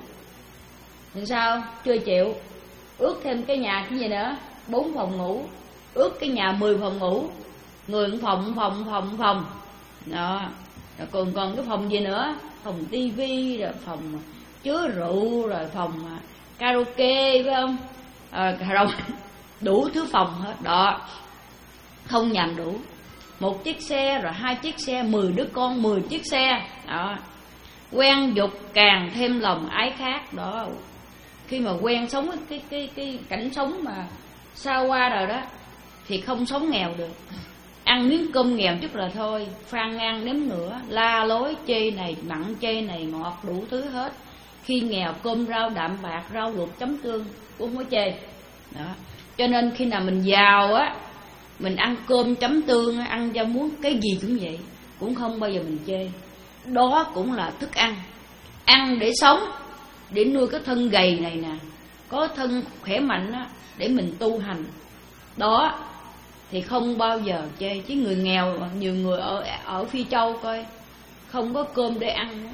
thì sao? Chưa chịu, ước thêm cái nhà cái gì nữa, bốn phòng ngủ, ước cái nhà mười phòng ngủ, người một phòng phòng phòng phòng đó. Rồi còn còn cái phòng gì nữa, phòng tivi, rồi phòng chứa rượu, rồi phòng karaoke, phải không? À, đâu đủ thứ phòng hết đó, không nhằm đủ. Một chiếc xe, rồi hai chiếc xe, mười đứa con, mười chiếc xe đó. Quen dục càng thêm lòng ái khác đó. Khi mà quen sống cái cái cái cảnh sống mà xa qua rồi đó thì không sống nghèo được. Ăn miếng cơm nghèo chút là thôi, phan ngang nếm nữa, la lối chê này mặn chê này ngọt, đủ thứ hết. Khi nghèo cơm rau đạm bạc, rau luộc chấm tương cũng không có chê đó. Cho nên khi nào mình giàu á, mình ăn cơm chấm tương, ăn cho muốn cái gì cũng vậy, cũng không bao giờ mình chê. Đó cũng là thức ăn, ăn để sống, để nuôi cái thân gầy này nè, có thân khỏe mạnh á, để mình tu hành. Đó thì không bao giờ chê. Chứ người nghèo, nhiều người ở ở Phi Châu coi, không có cơm để ăn đó.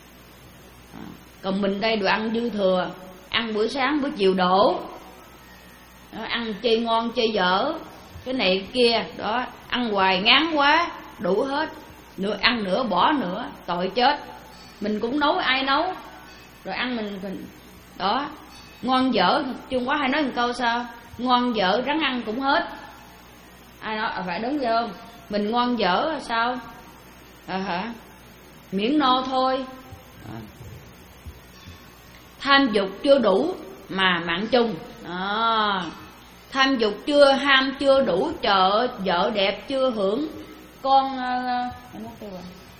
Còn mình đây đồ ăn dư thừa, ăn bữa sáng bữa chiều đổ đó, ăn chê ngon chê dở, cái này kia đó, ăn hoài ngán quá, đủ hết, nửa ăn nữa bỏ nữa, tội chết. Mình cũng nấu, ai nấu rồi ăn mình, mình đó. Ngon dở, Trung Quốc hay nói một câu sao, ngon dở rắn ăn cũng hết. Ai nói à, phải đúng không? Mình ngon dở sao à, hả? Miễn no thôi. Đó. Tham dục chưa đủ mà mạng chung đó. Tham dục chưa, ham chưa đủ, chợ vợ đẹp chưa hưởng, con uh,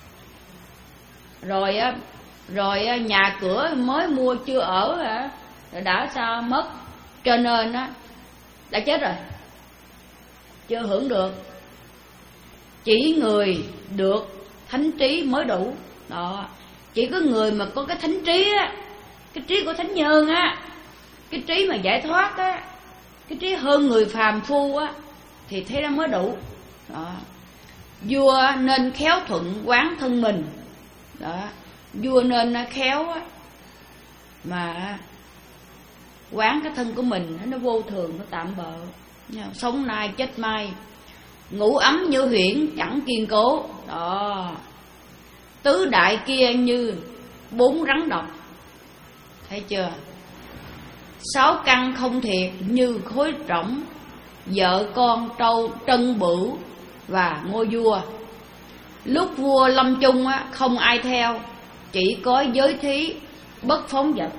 rồi á, rồi nhà cửa mới mua chưa ở hả? Rồi đã sao mất. Cho nên á đã chết rồi, chưa hưởng được. Chỉ người được thánh trí mới đủ đó. Chỉ có người mà có cái thánh trí á, cái trí của thánh nhân á, cái trí mà giải thoát á, cái trí hơn người phàm phu á, thì thế đó mới đủ đó. Vua nên khéo thuận quán thân mình đó. Vua nên khéo á, mà quán cái thân của mình nó vô thường, nó tạm bợ, sống nay chết mai. Ngủ ấm như huyễn chẳng kiên cố đó. Tứ đại kia như bốn rắn độc, thấy chưa? Sáu căn không thiệt như khối rỗng, vợ con trâu trân bửu và ngôi vua. Lúc vua lâm chung á, không ai theo, chỉ có giới thí bất phóng vật.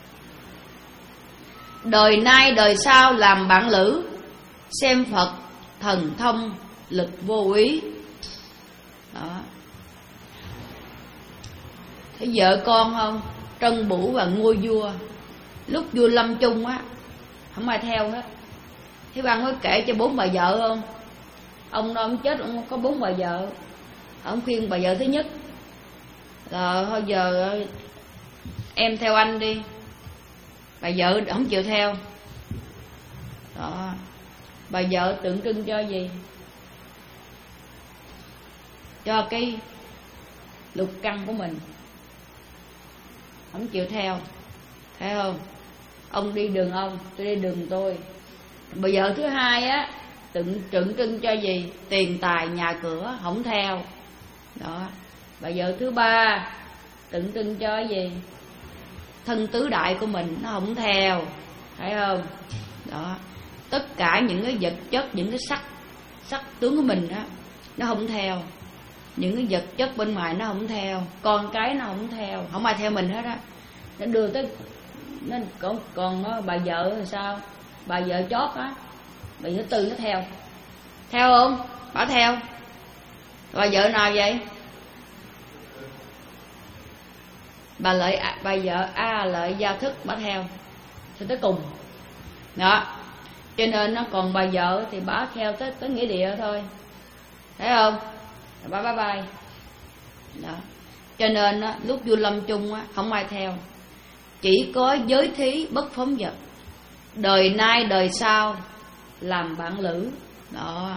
Đời nay đời sau làm bạn lữ, xem Phật thần thông lực vô ý đó. Thấy vợ con không? Trân bửu và ngôi vua. Lúc vua lâm chung á, không ai theo hết, Thế Văn có kể cho bốn bà vợ không? Ông đó ông chết, ông có bốn bà vợ. Ông khuyên bà vợ thứ nhất là thôi giờ em theo anh đi. Bà vợ không chịu theo. Đó. Bà vợ tượng trưng cho gì? Cho cái lục căn của mình. Không chịu theo. Thấy không? Ông đi đường ông, tôi đi đường tôi. Bà vợ thứ hai á, tượng tượng trưng cho gì? Tiền tài nhà cửa, không theo. Đó. Bà vợ thứ ba tượng trưng cho gì? Thân tứ đại của mình, nó không theo. Thấy không? Đó. Tất cả những cái vật chất, những cái sắc sắc tướng của mình đó, nó không theo. Những cái vật chất bên ngoài nó không theo. Con cái nó không theo. Không ai theo mình hết á. Nó đưa tới nó còn, còn nó, bà vợ thì sao? Bà vợ chót á, bà vợ tư nó theo. Theo không? Bà theo. Bà vợ nào vậy? Bà lợi bà vợ A lợi gia thức, bà theo thì tới cùng. Đó. Cho nên nó còn bà vợ thì bà theo tới tới nghĩa địa thôi. Thấy không? Bà bye bye. Đó. Cho nên á, lúc vua lâm chung á, không ai theo. Chỉ có giới thí bất phóng vật. Đời nay đời sau làm bạn lữ. Đó.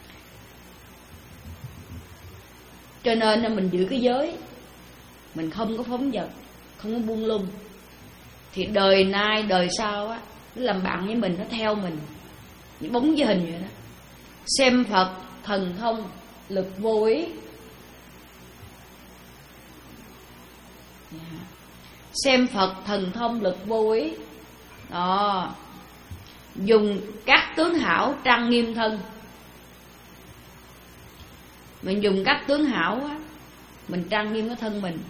Cho nên mình giữ cái giới, mình không có phóng vật, không có buông lung, thì đời nay đời sau á, nó làm bạn với mình, nó theo mình như bóng với hình vậy đó. Xem Phật thần thông lực vô ý. Xem Phật thần thông lực vô ý. Đó. Dùng các tướng hảo trang nghiêm thân. Mình dùng các tướng hảo á, mình trang nghiêm cái thân mình.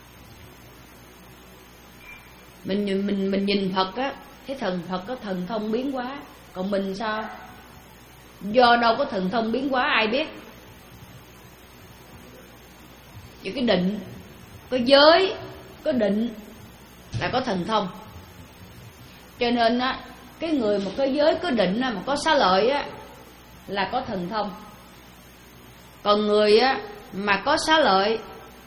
Mình nhìn mình mình nhìn Phật á, thấy thần Phật có thần thông biến hóa, còn mình sao? Do đâu có thần thông biến hóa ai biết? Chỉ cái định, có giới, có định là có thần thông. Cho nên á, cái người mà có giới có định mà có xá lợi á là có thần thông. Còn người á mà có xá lợi,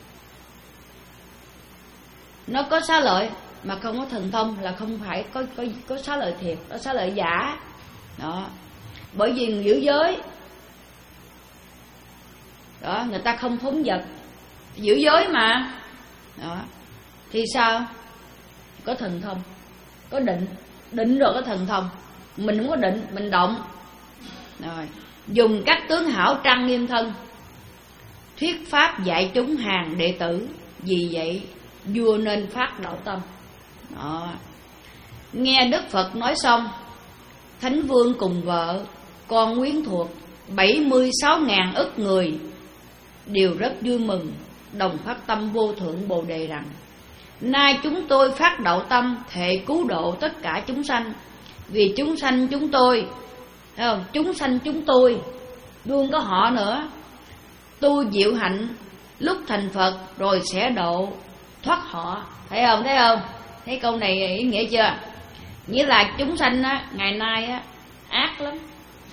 nó có xá lợi mà không có thần thông là không phải có có có xá lợi thiệt, có xá lợi giả. Đó. Bởi vì người giữ giới đó, người ta không phóng vật, giữ giới mà. Đó. Thì sao? Có thần thông, có định, định rồi có thần thông. Mình không có định, mình động. Rồi, dùng các tướng hảo trang nghiêm thân, thuyết pháp dạy chúng hàng đệ tử. Vì vậy vua nên phát đạo tâm. Đó. Nghe Đức Phật nói xong, Thánh Vương cùng vợ, con quyến thuộc bảy mươi sáu ngàn ức người đều rất vui mừng, đồng phát tâm vô thượng Bồ Đề rằng: nay chúng tôi phát đạo tâm thệ cứu độ tất cả chúng sanh. Vì chúng sanh chúng tôi, thấy không? Chúng sanh chúng tôi luôn có họ nữa. Tu diệu hạnh lúc thành Phật rồi sẽ độ thoát họ. Thấy không? Thấy không? Thấy câu này ý nghĩa chưa? Nghĩa là chúng sanh á, ngày nay á, ác lắm.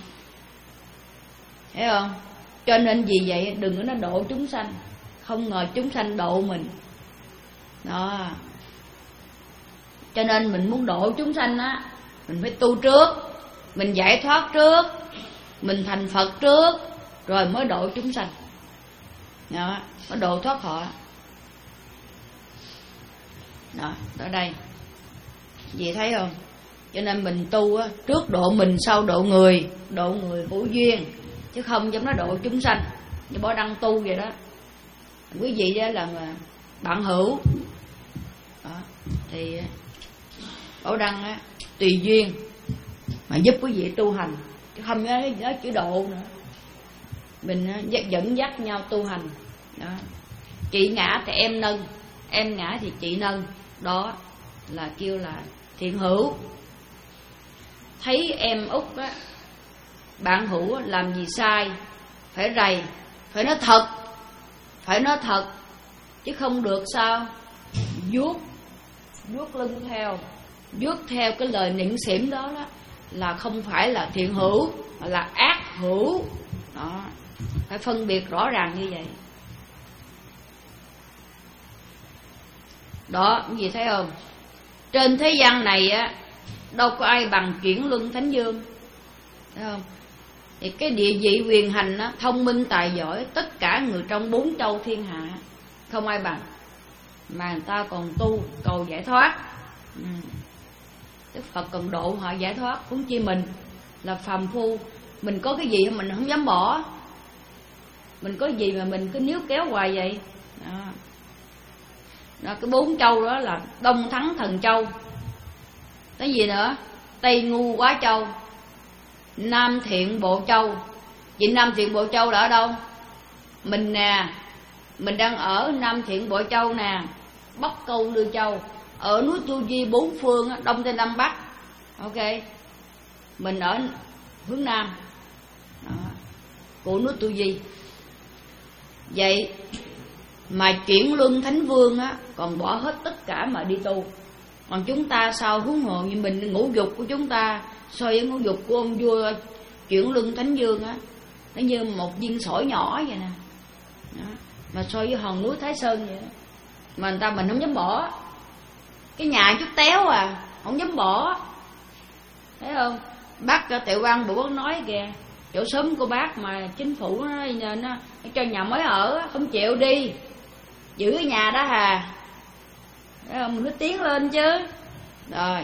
Thấy không? Cho nên vì vậy đừng có nói độ chúng sanh. Không ngờ chúng sanh độ mình. Đó. Cho nên mình muốn độ chúng sanh á, mình phải tu trước, mình giải thoát trước, mình thành Phật trước, rồi mới độ chúng sanh. Đó, mới độ thoát họ. Đó, ở đây vậy thấy không? Cho nên mình tu á, trước độ mình sau độ người, độ người hữu duyên, chứ không giống nó độ chúng sanh. Như Bảo Đăng tu vậy đó. Quý vị đó là bạn hữu đó, thì Bảo Đăng á, tùy duyên mà giúp quý vị tu hành, chứ không nhớ nhớ chữ độ nữa. Mình á, dẫn dắt nhau tu hành đó. Chị ngã thì em nâng, em ngã thì chị nâng. Đó là kêu là thiện hữu. Thấy em út á, bạn hữu làm gì sai, phải rầy, phải nói thật, phải nói thật, chứ không được sao vuốt vuốt lưng theo, vuốt theo cái lời nịnh xỉm đó đó. là không phải là thiện hữu mà là ác hữu. Đó, phải phân biệt rõ ràng như vậy. Đó, cái gì thấy không? Trên thế gian này á, đâu có ai bằng Chuyển Luân Thánh Vương, thấy không? Thì cái địa vị quyền hành á, thông minh tài giỏi, tất cả người trong bốn châu thiên hạ không ai bằng. Mà người ta còn tu cầu giải thoát. ừ. Đức Phật còn độ họ giải thoát, huống chi mình là phàm phu, mình có cái gì mình không dám bỏ. Mình có gì mà mình cứ níu kéo hoài vậy. Đó. Đó, cái bốn châu đó là Đông Thắng Thần Châu, cái gì nữa, Tây Ngu Quá Châu, Nam Thiện Bộ Châu. Vậy Nam Thiện Bộ Châu là ở đâu? Mình nè, mình đang ở Nam Thiện Bộ Châu nè, Bắc Câu Lư Châu, ở núi Tu Di bốn phương, Đông Tây Nam Bắc. Ok, mình ở hướng Nam đó, của núi Tu Di. Vậy mà Chuyển Luân Thánh Vương á, còn bỏ hết tất cả mà đi tu. Còn chúng ta sao huống hồ như mình, ngũ dục của chúng ta so với ngũ dục của ông vua Chuyển Luân Thánh Vương á, nó như một viên sỏi nhỏ vậy nè. Đó. Mà so với hòn núi Thái Sơn vậy đó. Mà người ta mình không dám bỏ. Cái nhà chút téo à, không dám bỏ. Thấy không? Bác cho Tiểu Văn Bộ Quốc nói kìa, chỗ xóm của bác mà chính phủ nó, nó, nó cho nhà mới ở, không chịu đi, giữ cái nhà đó hà. Thấy không? Mình phải tiến lên chứ. Rồi.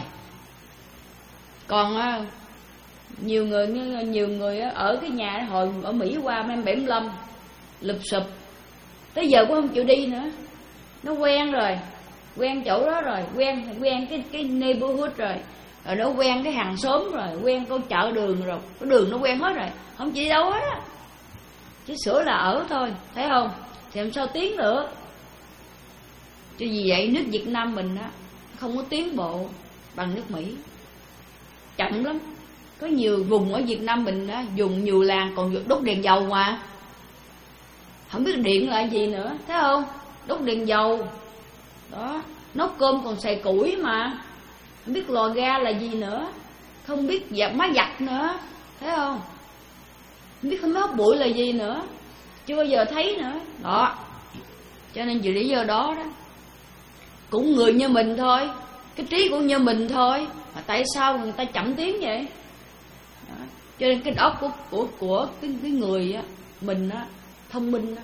Còn nhiều người nhiều người ở cái nhà hồi ở Mỹ qua năm bảy mươi lăm lụp sụp, tới giờ cũng không chịu đi nữa. Nó quen rồi, quen chỗ đó rồi, quen quen cái cái neighborhood rồi, rồi nó quen cái hàng xóm rồi, quen con chợ đường rồi, cái đường nó quen hết rồi, không chịu đi đâu hết á. Chỉ sửa là ở thôi, thấy không? Thì làm sao tiến được? Cho vì vậy nước Việt Nam mình á không có tiến bộ bằng nước Mỹ, chậm lắm. Có nhiều vùng ở Việt Nam mình á, dùng nhiều làng còn đốt đèn dầu mà không biết điện là gì nữa, thấy không? Đốt đèn dầu đó, nấu cơm còn xài củi mà không biết lò ga là gì nữa, không biết giặt máy giặt nữa, thấy không? Không biết không biết hút bụi là gì nữa, chưa bao giờ thấy nữa. Đó, cho nên vì lý do đó đó, cũng người như mình thôi, cái trí cũng như mình thôi, mà tại sao người ta chậm tiến vậy? Đó. Cho nên cái óc của của của cái cái người á, mình á, thông minh á,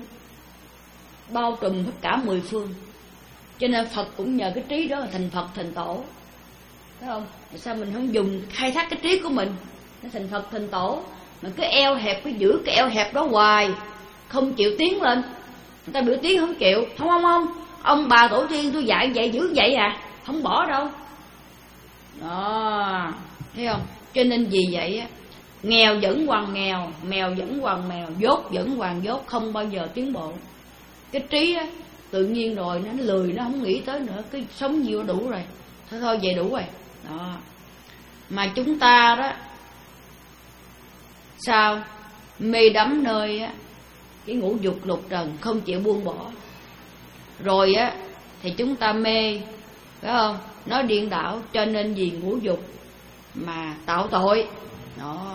bao trùm tất cả mười phương. Cho nên Phật cũng nhờ cái trí đó là thành Phật thành Tổ, thấy không? Tại sao mình không dùng khai thác cái trí của mình nó thành Phật thành Tổ, mà cứ eo hẹp, cứ giữ cái eo hẹp đó hoài, không chịu tiến lên. Người ta biểu tiến không chịu, không không không, ông bà tổ tiên tôi dạy vậy giữ vậy à, không bỏ đâu. Đó, thấy không? Cho nên vì vậy á, nghèo vẫn hoàng nghèo, mèo vẫn hoàng mèo, dốt vẫn hoàng dốt, không bao giờ tiến bộ. Cái trí á, tự nhiên rồi nó lười, nó không nghĩ tới nữa, cứ sống nhiều đủ rồi, thôi thôi vậy đủ rồi. Đó. Mà chúng ta đó sao mê đắm nơi á, cái ngũ dục lục trần, không chịu buông bỏ. Rồi á thì chúng ta mê, phải không? Nói điên đảo, cho nên vì ngũ dục mà tạo tội. Đó.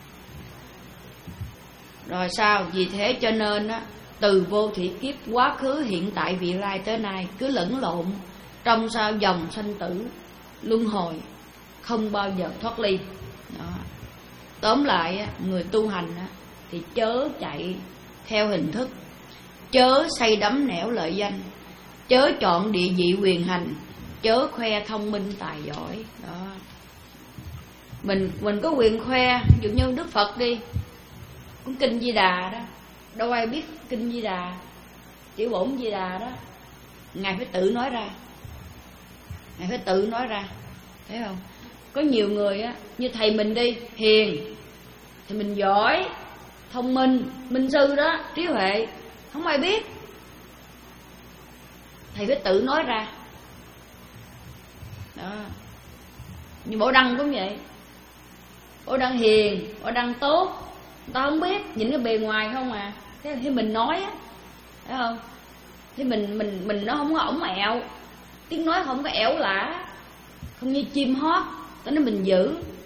Rồi sao? Vì thế cho nên á, từ vô thủy kiếp, quá khứ, hiện tại, vị lai tới nay cứ lẫn lộn trong sao dòng sanh tử luân hồi, không bao giờ thoát ly. Đó. Tóm lại á, người tu hành á, thì chớ chạy theo hình thức, chớ say đắm nẻo lợi danh, chớ chọn địa vị quyền hành, chớ khoe thông minh tài giỏi. Đó. Mình mình có quyền khoe, ví dụ như Đức Phật đi, cũng kinh Di Đà đó, đâu ai biết kinh Di Đà, chỉ bổn Di Đà đó, ngài phải tự nói ra, ngài phải tự nói ra, thấy không? Có nhiều người á, như thầy mình đi, hiền thì mình giỏi, thông minh, minh sư đó, trí huệ, không ai biết, thầy phải tự nói ra. Đó. Như Bộ Đăng cũng vậy, Bộ Đăng hiền, Bộ Đăng tốt, người ta không biết, nhìn cái bề ngoài không à. Thế thì mình nói á, thấy không? Thì mình mình mình nó không có ổng ẹo, tiếng nói không có ẻo lả, không như chim hót, cho nên mình giữ.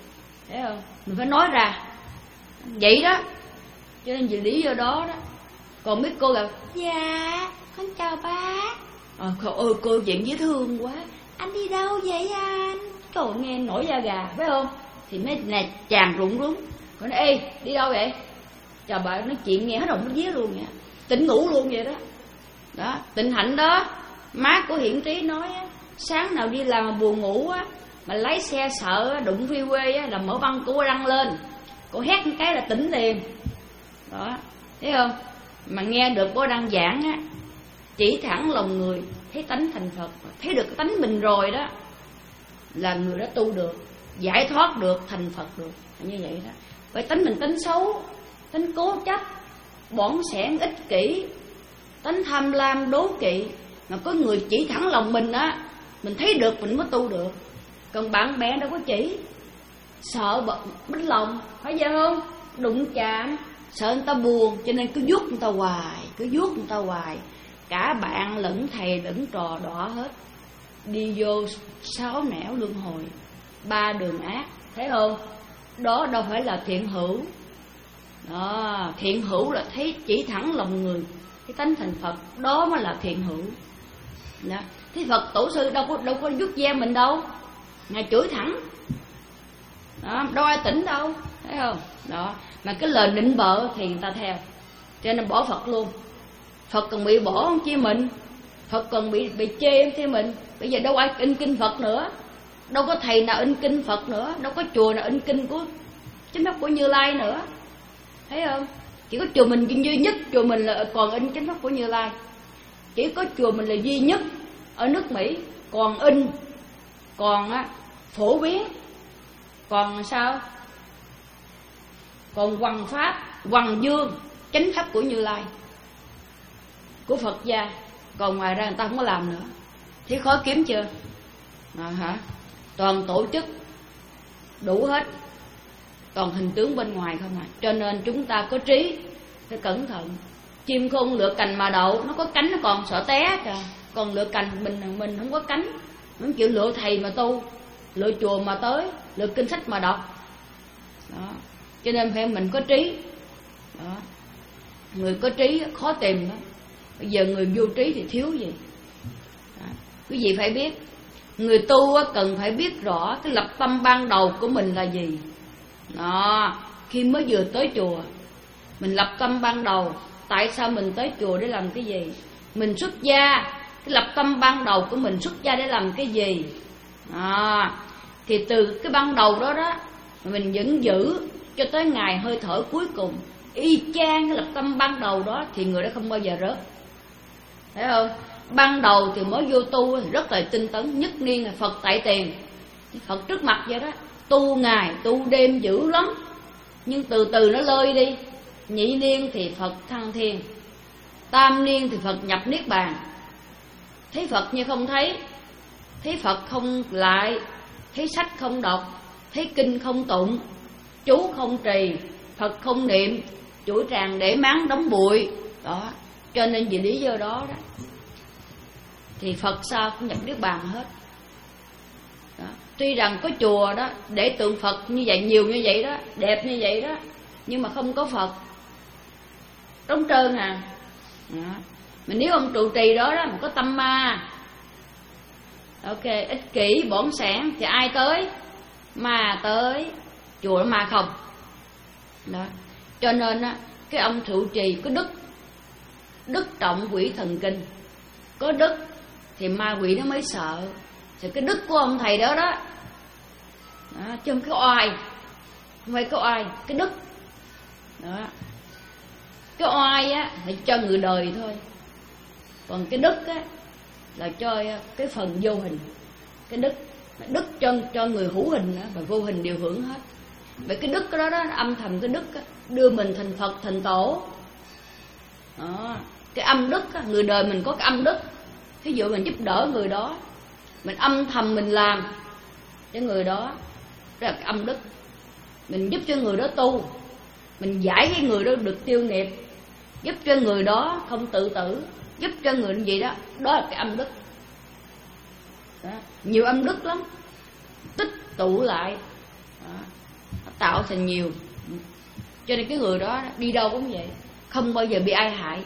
thấy không? Mình phải nói ra vậy đó, cho nên vì lý do đó đó. Còn mấy cô gặp dạ con chào bác, ờ à, ơi cô chuyện dễ thương quá, anh đi đâu vậy anh? Trời nghe nổi da gà phải không? Thì mấy nè chàng rụng rúng. Còn nói ê đi đâu vậy? Chào bà nói chuyện nghe hết hồn hết vía luôn vậy, tỉnh ngủ luôn vậy đó. Đó Tịnh Hạnh đó, má của Hiển Trí nói á, sáng nào đi làm mà buồn ngủ á, mà lái xe sợ đụng phi quê á, là mở băng của đăng lên, cô hét một cái là tỉnh liền. Đó thấy không? Mà nghe được cô đăng giảng á, chỉ thẳng lòng người thấy tánh thành Phật, thấy được cái tánh mình rồi đó là người đó tu được, giải thoát được, thành Phật được, như vậy đó. Vậy tánh mình tánh xấu, tánh cố chấp, bỏng sẻn, ích kỷ, tánh tham lam, đố kỵ, mà có người chỉ thẳng lòng mình á, mình thấy được mình mới tu được. Còn bạn bè đâu có chỉ, sợ bích lòng, phải vậy không? Đụng chạm, sợ người ta buồn, cho nên cứ vuốt người ta hoài, cứ vuốt người ta hoài. Cả bạn lẫn thầy lẫn trò đọa hết, đi vô sáu nẻo luân hồi, ba đường ác, thấy không? Đó đâu phải là thiện hữu. Đó, thiện hữu là thấy chỉ thẳng lòng người, cái tánh thành Phật, đó mới là thiện hữu. Đó. Thế Phật tổ sư đâu có đâu có vuốt ve mình đâu, ngài chửi thẳng. Đó, đâu ai tỉnh đâu, thấy không? Đó, mà cái lời nịnh bợ thì người ta theo, cho nên bỏ Phật luôn. Phật còn bị bỏ không chi mình, Phật còn bị bị chê không chi mình. Bây giờ đâu ai in kinh Phật nữa, đâu có thầy nào in kinh Phật nữa, đâu có chùa nào in kinh của Chánh Pháp của Như Lai nữa, thấy không? Chỉ có chùa mình duy nhất, chùa mình là còn in Chánh Pháp của Như Lai. Chỉ có chùa mình là duy nhất ở nước Mỹ còn in, còn á phổ biến. Còn sao? Còn hoằng pháp, hoằng dương, Chánh Pháp của Như Lai, của Phật gia. Còn ngoài ra người ta không có làm nữa. Thế khó kiếm chưa? À, hả? Toàn tổ chức đủ hết, toàn hình tướng bên ngoài không à. Cho nên chúng ta có trí, phải cẩn thận. Chim khôn lựa cành mà đậu, nó có cánh nó còn sợ té kìa. Còn lựa cành mình mình không có cánh, nó chịu lựa thầy mà tu, lựa chùa mà tới, lựa kinh sách mà đọc. Đó. Cho nên phải mình có trí. Đó. Người có trí khó tìm đó. Bây giờ người vô trí thì thiếu gì. Đó. Quý vị phải biết, người tu cần phải biết rõ cái lập tâm ban đầu của mình là gì. Đó. Khi mới vừa tới chùa, mình lập tâm ban đầu, tại sao mình tới chùa để làm cái gì? Mình xuất gia, cái lập tâm ban đầu của mình xuất gia để làm cái gì? Đó. Thì từ cái ban đầu đó đó, mình vẫn giữ cho tới ngày hơi thở cuối cùng, y chang cái lập tâm ban đầu đó, thì người đó không bao giờ rớt. Thấy không? Ban đầu thì mới vô tu thì rất là tinh tấn, nhất niên là Phật tại tiền, Phật trước mặt vậy đó, tu ngày tu đêm dữ lắm. Nhưng từ từ nó lơi đi. Nhị niên thì Phật thăng thiên, tam niên thì Phật nhập niết bàn. Thấy Phật như không thấy, thấy Phật không lại, thấy sách không đọc, thấy kinh không tụng, chú không trì, Phật không niệm, chuỗi tràng để máng đóng bụi. Đó. Cho nên vì lý do đó đó thì Phật sao cũng nhập niết bàn hết. Đó. Tuy rằng có chùa đó để tượng Phật như vậy, nhiều như vậy đó, đẹp như vậy đó, nhưng mà không có Phật, trống trơn à. Đó. Mà nếu ông trụ trì đó đó mà có tâm ma, ok, ích kỷ bỏng sẻn thì ai tới? Ma tới, chùa đó ma không. Đó. Cho nên á, cái ông trụ trì có đức, đức trọng quỷ thần kinh, có đức thì ma quỷ nó mới sợ. Thì cái đức của ông thầy đó đó, đó chứ không có oai, không phải có oai, cái đức đó. Cái oai á là cho người đời thôi, còn cái đức á là cho cái phần vô hình. Cái đức, đức cho cho người hữu hình á, và vô hình đều hưởng hết. Vậy cái đức đó đó, âm thầm cái đức á, đưa mình thành Phật thành tổ. Đó. Cái âm đức á, người đời mình có cái âm đức. Thí dụ mình giúp đỡ người đó, mình âm thầm mình làm cho người đó, đó là cái âm đức. Mình giúp cho người đó tu, mình giải cái người đó được tiêu nghiệp, giúp cho người đó không tự tử, giúp cho người gì đó, đó là cái âm đức. Đó. Nhiều âm đức lắm, tích tụ lại. Đó. tạo thành nhiều. Cho nên cái người đó đi đâu cũng vậy, không bao giờ bị ai hại,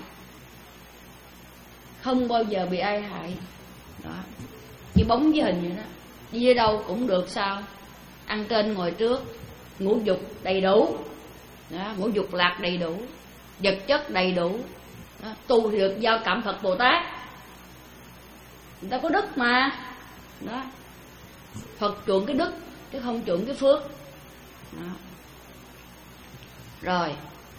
không bao giờ bị ai hại. Đó, như bóng với hình vậy đó, đi đến đâu cũng được sao, ăn trên ngồi trước, ngũ dục đầy đủ. Đó, ngũ dục lạc đầy đủ, vật chất đầy đủ. Đó, tu thì được giao cảm Phật Bồ Tát, người ta có đức mà. Đó, Phật chuộng cái đức chứ không chuộng cái phước. Đó. Rồi,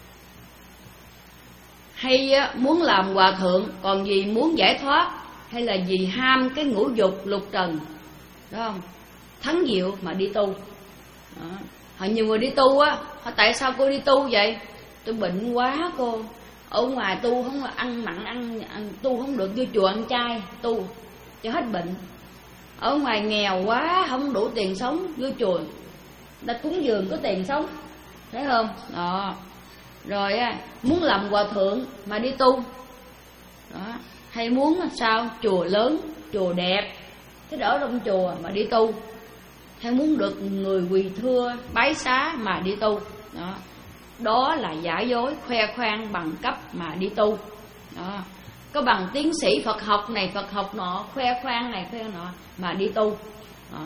hay muốn làm hòa thượng, còn gì muốn giải thoát, hay là vì ham cái ngũ dục lục trần, đúng không? Thắng diệu mà đi tu. Đó. Họ nhiều người đi tu á, họ tại sao cô đi tu vậy? Tôi bệnh quá cô, ở ngoài tu không ăn mặn ăn, ăn tu không được, vô chùa ăn chay tu cho hết bệnh. Ở ngoài nghèo quá không đủ tiền sống, vô chùa ta cúng dường có tiền sống, thấy không? Đó. Rồi á, muốn làm hòa thượng mà đi tu. Đó. Hay muốn sao chùa lớn, chùa đẹp, cái ở trong chùa mà đi tu. Hay muốn được người quỳ thưa bái xá mà đi tu. Đó, đó là giả dối, khoe khoang bằng cấp mà đi tu. Đó, có bằng tiến sĩ Phật học này Phật học nọ, khoe khoang này khoe nọ mà đi tu. Đó,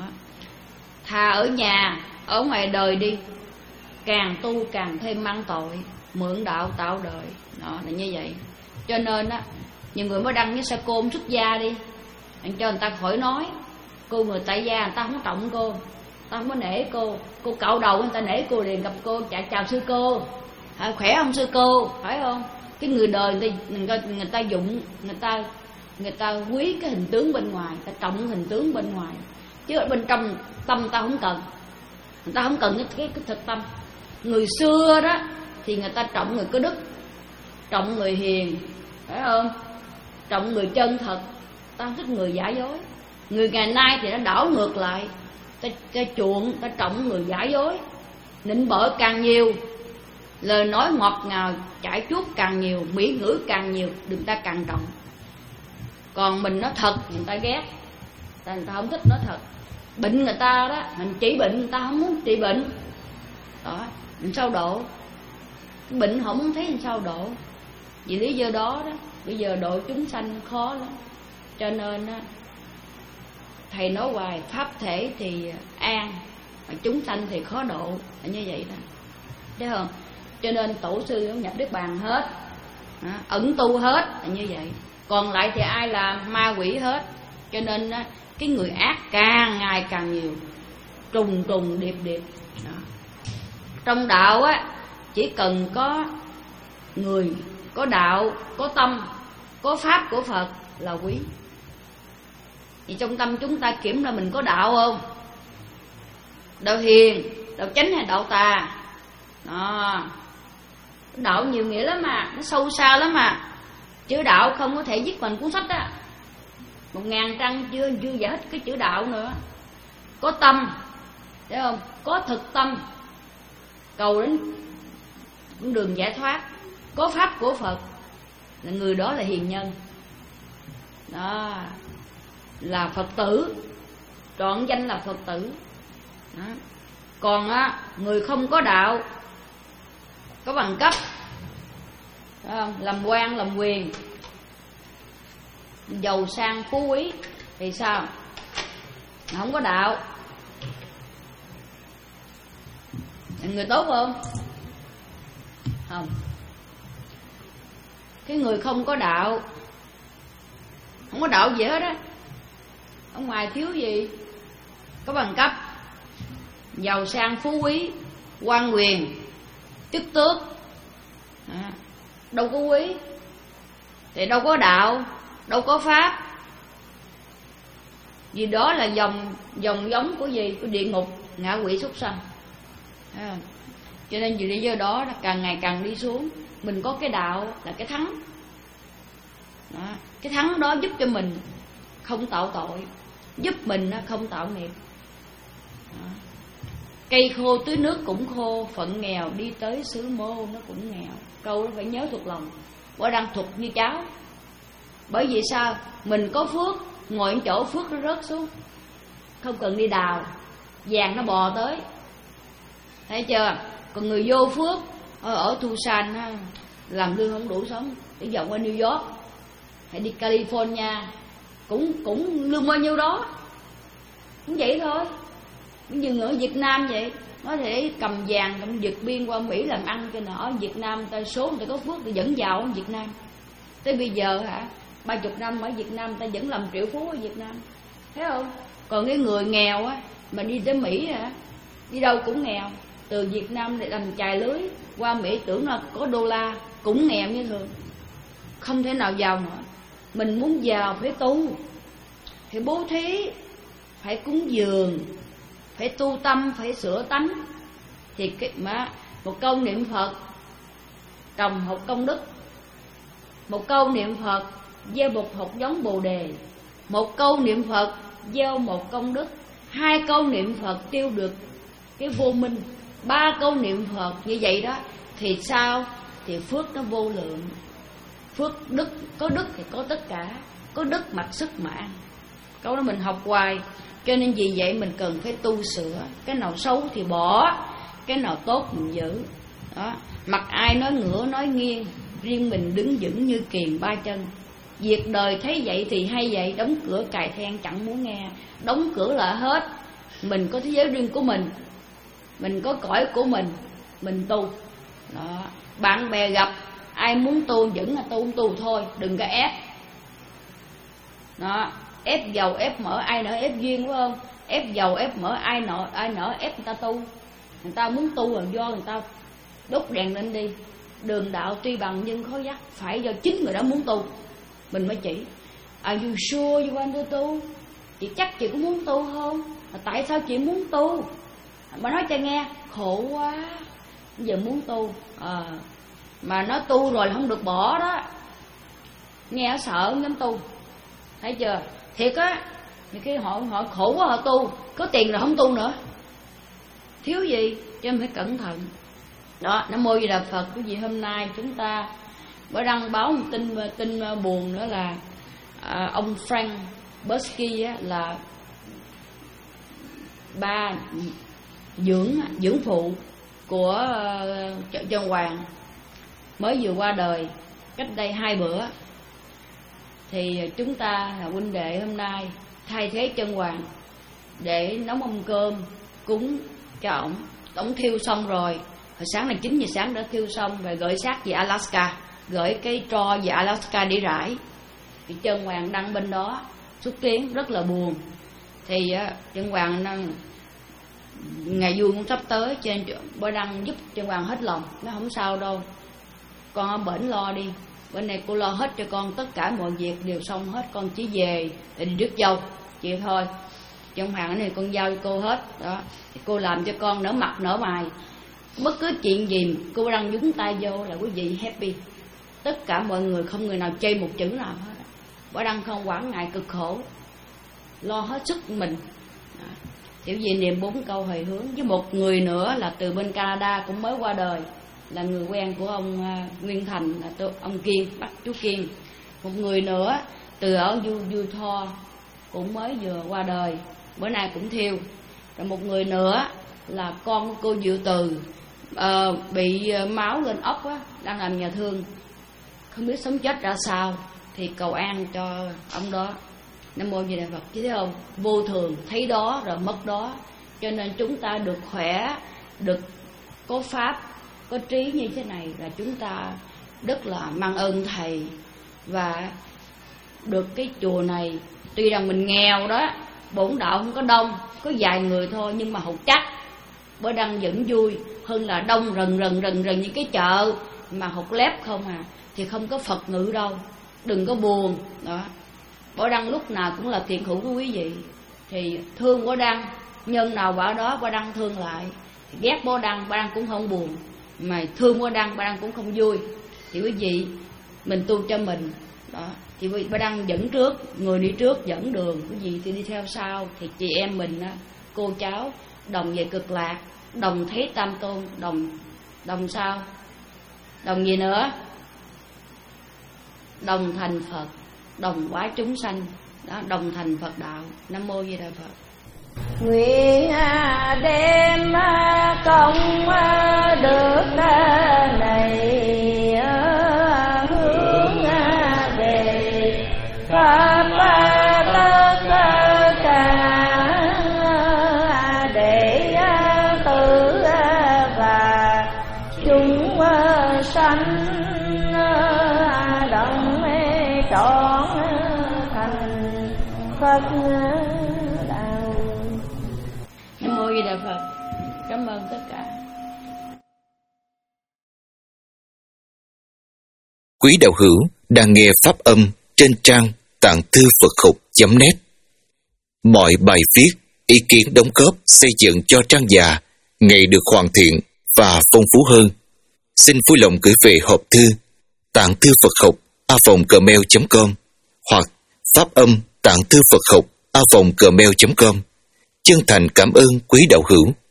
thà ở nhà, ở ngoài đời đi, càng tu càng thêm mang tội, mượn đạo tạo đời. Đó là như vậy. Cho nên á, nhiều người mới đăng với sa côn xuất gia đi, cho người ta khỏi nói cô người tại gia, người ta không trọng cô, ta không có nể cô. Cô cạo đầu người ta nể cô liền, gặp cô chào, chào sư cô, à, khỏe không sư cô, phải không? Cái người đời người ta, người ta, người ta dụng, người ta người ta quý cái hình tướng bên ngoài, người ta trọng hình tướng bên ngoài, chứ ở bên trong tâm ta không cần. Người ta không cần cái, cái, cái thực tâm. Người xưa đó thì người ta trọng người có đức, trọng người hiền, phải không? Trọng người chân thật, ta không thích người giả dối. Người ngày nay thì nó đảo ngược lại, ta, ta chuộng, ta trọng người giả dối, nịnh bợ càng nhiều, lời nói ngọt ngào chải chuốt càng nhiều, mỹ ngữ càng nhiều, đừng ta càng trọng. Còn mình nói thật người ta ghét, ta người ta không thích nói thật. Bệnh người ta đó, mình trị bệnh người ta không muốn trị bệnh. Đó, mình sao độ? Cái bệnh họ muốn thấy mình sao độ. Vì lý do đó đó, bây giờ độ chúng sanh khó lắm. Cho nên đó, thầy nói hoài pháp thể thì an, mà chúng sanh thì khó độ, là như vậy đó, thấy không? Cho nên tổ sư cũng nhập Niết Bàn hết, ẩn tu hết, là như vậy. Còn lại thì ai là ma quỷ hết. Cho nên đó, cái người ác càng ngày càng nhiều, trùng trùng điệp điệp. Đó. Trong đạo á, chỉ cần có người, có đạo, có tâm, có pháp của Phật là quý. Thì trong tâm chúng ta kiểm ra mình có đạo không? Đạo hiền, đạo chánh hay đạo tà? Đó. Đạo nhiều nghĩa lắm mà, nó sâu xa lắm mà. Chữ đạo không có thể viết bằng cuốn sách á, một ngàn trang chưa chưa giải hết cái chữ đạo nữa. Có tâm, thấy không? Có thực tâm, cầu đến con đường giải thoát. Có pháp của Phật, là người đó là hiền nhân. Đó, là Phật tử, trọn danh là Phật tử. Đó. Còn á, người không có đạo, có bằng cấp, không? Làm quan làm quyền, giàu sang phú quý thì sao? Không có đạo, người tốt không? Không. Cái người không có đạo, không có đạo gì hết á, ở ngoài thiếu gì? Có bằng cấp, giàu sang phú quý, quan quyền, chức tước, à, đâu có quý, thì đâu có đạo, đâu có pháp. Vì đó là dòng dòng giống của gì? Của địa ngục, ngạ quỷ súc sanh. À, cho nên vì lý do đó càng ngày càng đi xuống. Mình có cái đạo là cái thắng. Đó, cái thắng đó giúp cho mình không tạo tội, giúp mình không tạo nghiệp. Đó. Cây khô tưới nước cũng khô, phận nghèo đi tới xứ mô nó cũng nghèo. Câu đó phải nhớ thuộc lòng, quả đang thuộc như cháo. Bởi vì sao? Mình có phước, ngồi ở chỗ phước nó rớt xuống, không cần đi đào, vàng nó bò tới. thấy chưa? Còn người vô phước ở, ở Tucson ha, làm lương không đủ sống, đi dọn qua New York hay đi California cũng cũng lương bao nhiêu đó, cũng vậy thôi. Nhưng ở Việt Nam vậy, có thể cầm vàng cầm vượt biên qua Mỹ làm ăn cho nó. Ở Việt Nam ta số người ta có phước thì vẫn giàu ở Việt Nam. Tới bây giờ hả, ba chục năm ở Việt Nam ta vẫn làm triệu phú ở Việt Nam, thấy không? Còn cái người nghèo á mà đi tới Mỹ hả, đi đâu cũng nghèo. Từ Việt Nam để làm chài lưới qua Mỹ tưởng là có đô la, cũng nghèo như thường, không thể nào giàu nữa. Mình muốn giàu phải tu, phải bố thí, phải cúng dường, phải tu tâm, phải sửa tánh. Thì cái mà một câu niệm Phật trồng một công đức, một câu niệm Phật gieo một hột giống Bồ đề, một câu niệm Phật gieo một công đức, hai câu niệm Phật tiêu được cái vô minh, ba câu niệm Phật như vậy đó thì sao? Thì phước nó vô lượng. Phước đức, có đức thì có tất cả, có đức mặc sức mà ăn. Câu đó mình học hoài. Cho nên vì vậy mình cần phải tu sửa. Cái nào xấu thì bỏ, cái nào tốt mình giữ đó. Mặc ai nói ngửa nói nghiêng, riêng mình đứng vững như kiền ba chân. Việc đời thấy vậy thì hay vậy, đóng cửa cài then chẳng muốn nghe. Đóng cửa lại hết. Mình có thế giới riêng của mình, mình có cõi của mình, mình tu đó. Bạn bè gặp ai muốn tu vẫn là tu, tu thôi, đừng có ép đó. Ép dầu ép mỡ ai nỡ ép duyên, phải không? Ép dầu ép mỡ ai nỡ ai nỡ ép người ta tu. Người ta muốn tu là do người ta đốt đèn lên đi. Đường đạo tuy bằng nhưng khó dắt, phải do chính người đó muốn tu mình mới chỉ. Are you sure you want to tu? Chị chắc chị có muốn tu không? Mà tại sao chị muốn tu? Mà nói cho nghe khổ quá, giờ muốn tu à, mà nó tu rồi là không được bỏ đó. Nghe sợ không dám tu, thấy chưa? Thiệt á, những cái họ họ khổ quá họ tu, có tiền rồi không tu nữa, thiếu gì, cho nên phải cẩn thận đó. Nam mô Di Đà Phật. Quý vị, hôm nay chúng ta mới đăng báo một tin tin buồn nữa là à, ông Frank Bursky á, là ba dưỡng dưỡng phụ của uh, Chân Hoàng mới vừa qua đời cách đây hai bữa. Thì chúng ta là huynh đệ hôm nay thay thế Chân Hoàng để nấu mâm cơm cúng cho ổng. Ổng thiêu xong rồi, hồi sáng là chín giờ sáng đã thiêu xong và gửi xác về Alaska, gửi cái tro về Alaska để rải. Thì Chân Hoàng đăng bên đó xuất kiến rất là buồn. Thì uh, Chân Hoàng đang ngày vui cũng sắp tới, cho nên bữa đăng giúp Chân Hoàng hết lòng. Nó không sao đâu, con ở bển lo đi, bên này cô lo hết cho con, tất cả mọi việc đều xong hết, con chỉ về để đi rước dâu chịu thôi. Chân Hoàng cái này con giao cho cô hết đó, thì cô làm cho con nở mặt nở mày. Bất cứ chuyện gì cô đăng nhúng tay vô là quý vị happy. Tất cả mọi người không người nào chê một chữ nào hết. Bữa đăng không quản ngại cực khổ, lo hết sức mình. Tiểu gì niệm bốn câu hồi hướng. Với một người nữa là từ bên Canada cũng mới qua đời, là người quen của ông uh, Nguyên Thành, là tôi, ông Kiên, bác chú Kiên. Một người nữa từ ở Utah cũng mới vừa qua đời, bữa nay cũng thiêu. Rồi một người nữa là con của cô Diệu Từ, uh, bị uh, máu lên ốc á, đang làm nhà thương, không biết sống chết ra sao, thì cầu an cho ông đó. Nam mô Di Đà Phật. Chứ thấy không, vô thường thấy đó rồi mất đó. Cho nên chúng ta được khỏe, được có pháp, có trí như thế này là chúng ta rất là mang ơn thầy. Và được cái chùa này, tuy rằng mình nghèo đó, bổn đạo không có đông, có vài người thôi, nhưng mà học chắc. Bữa đăng vẫn vui hơn là đông rần rần rần rần như cái chợ mà học lép không à, thì không có Phật ngự đâu. Đừng có buồn đó. Bó đăng lúc nào cũng là thiện hữu của quý vị. Thì thương bó đăng, nhân nào bảo đó bó đăng thương lại. Ghét bó đăng, bó đăng cũng không buồn. Mà thương bó đăng, bó đăng cũng không vui. Thì quý vị, mình tu cho mình đó. Thì bó đăng dẫn trước, người đi trước dẫn đường, quý vị thì đi theo sau. Thì chị em mình, cô cháu đồng về cực lạc, đồng thấy tam tôn, đồng đồng sao? Đồng gì nữa? Đồng thành Phật, đồng hóa chúng sanh đó, đồng thành Phật đạo. Nam mô Di Đà Phật. Nguyện đem công được này hướng về Pháp tất cả để tự và chúng sanh đồng trọn thành Phật đạo. Nam mô Di Đà Phật. Cảm ơn tất cả. Quý đạo hữu đang nghe pháp âm trên trang tạng thư Phật học chấm net. Mọi bài viết, ý kiến đóng góp xây dựng cho trang già ngày được hoàn thiện và phong phú hơn. Xin vui lòng gửi về hộp thư tạng thư Phật học a vòng gmail chấm com hoặc pháp âm tạng thư Phật học a vòng gmail chấm com. Chân thành cảm ơn quý đạo hữu.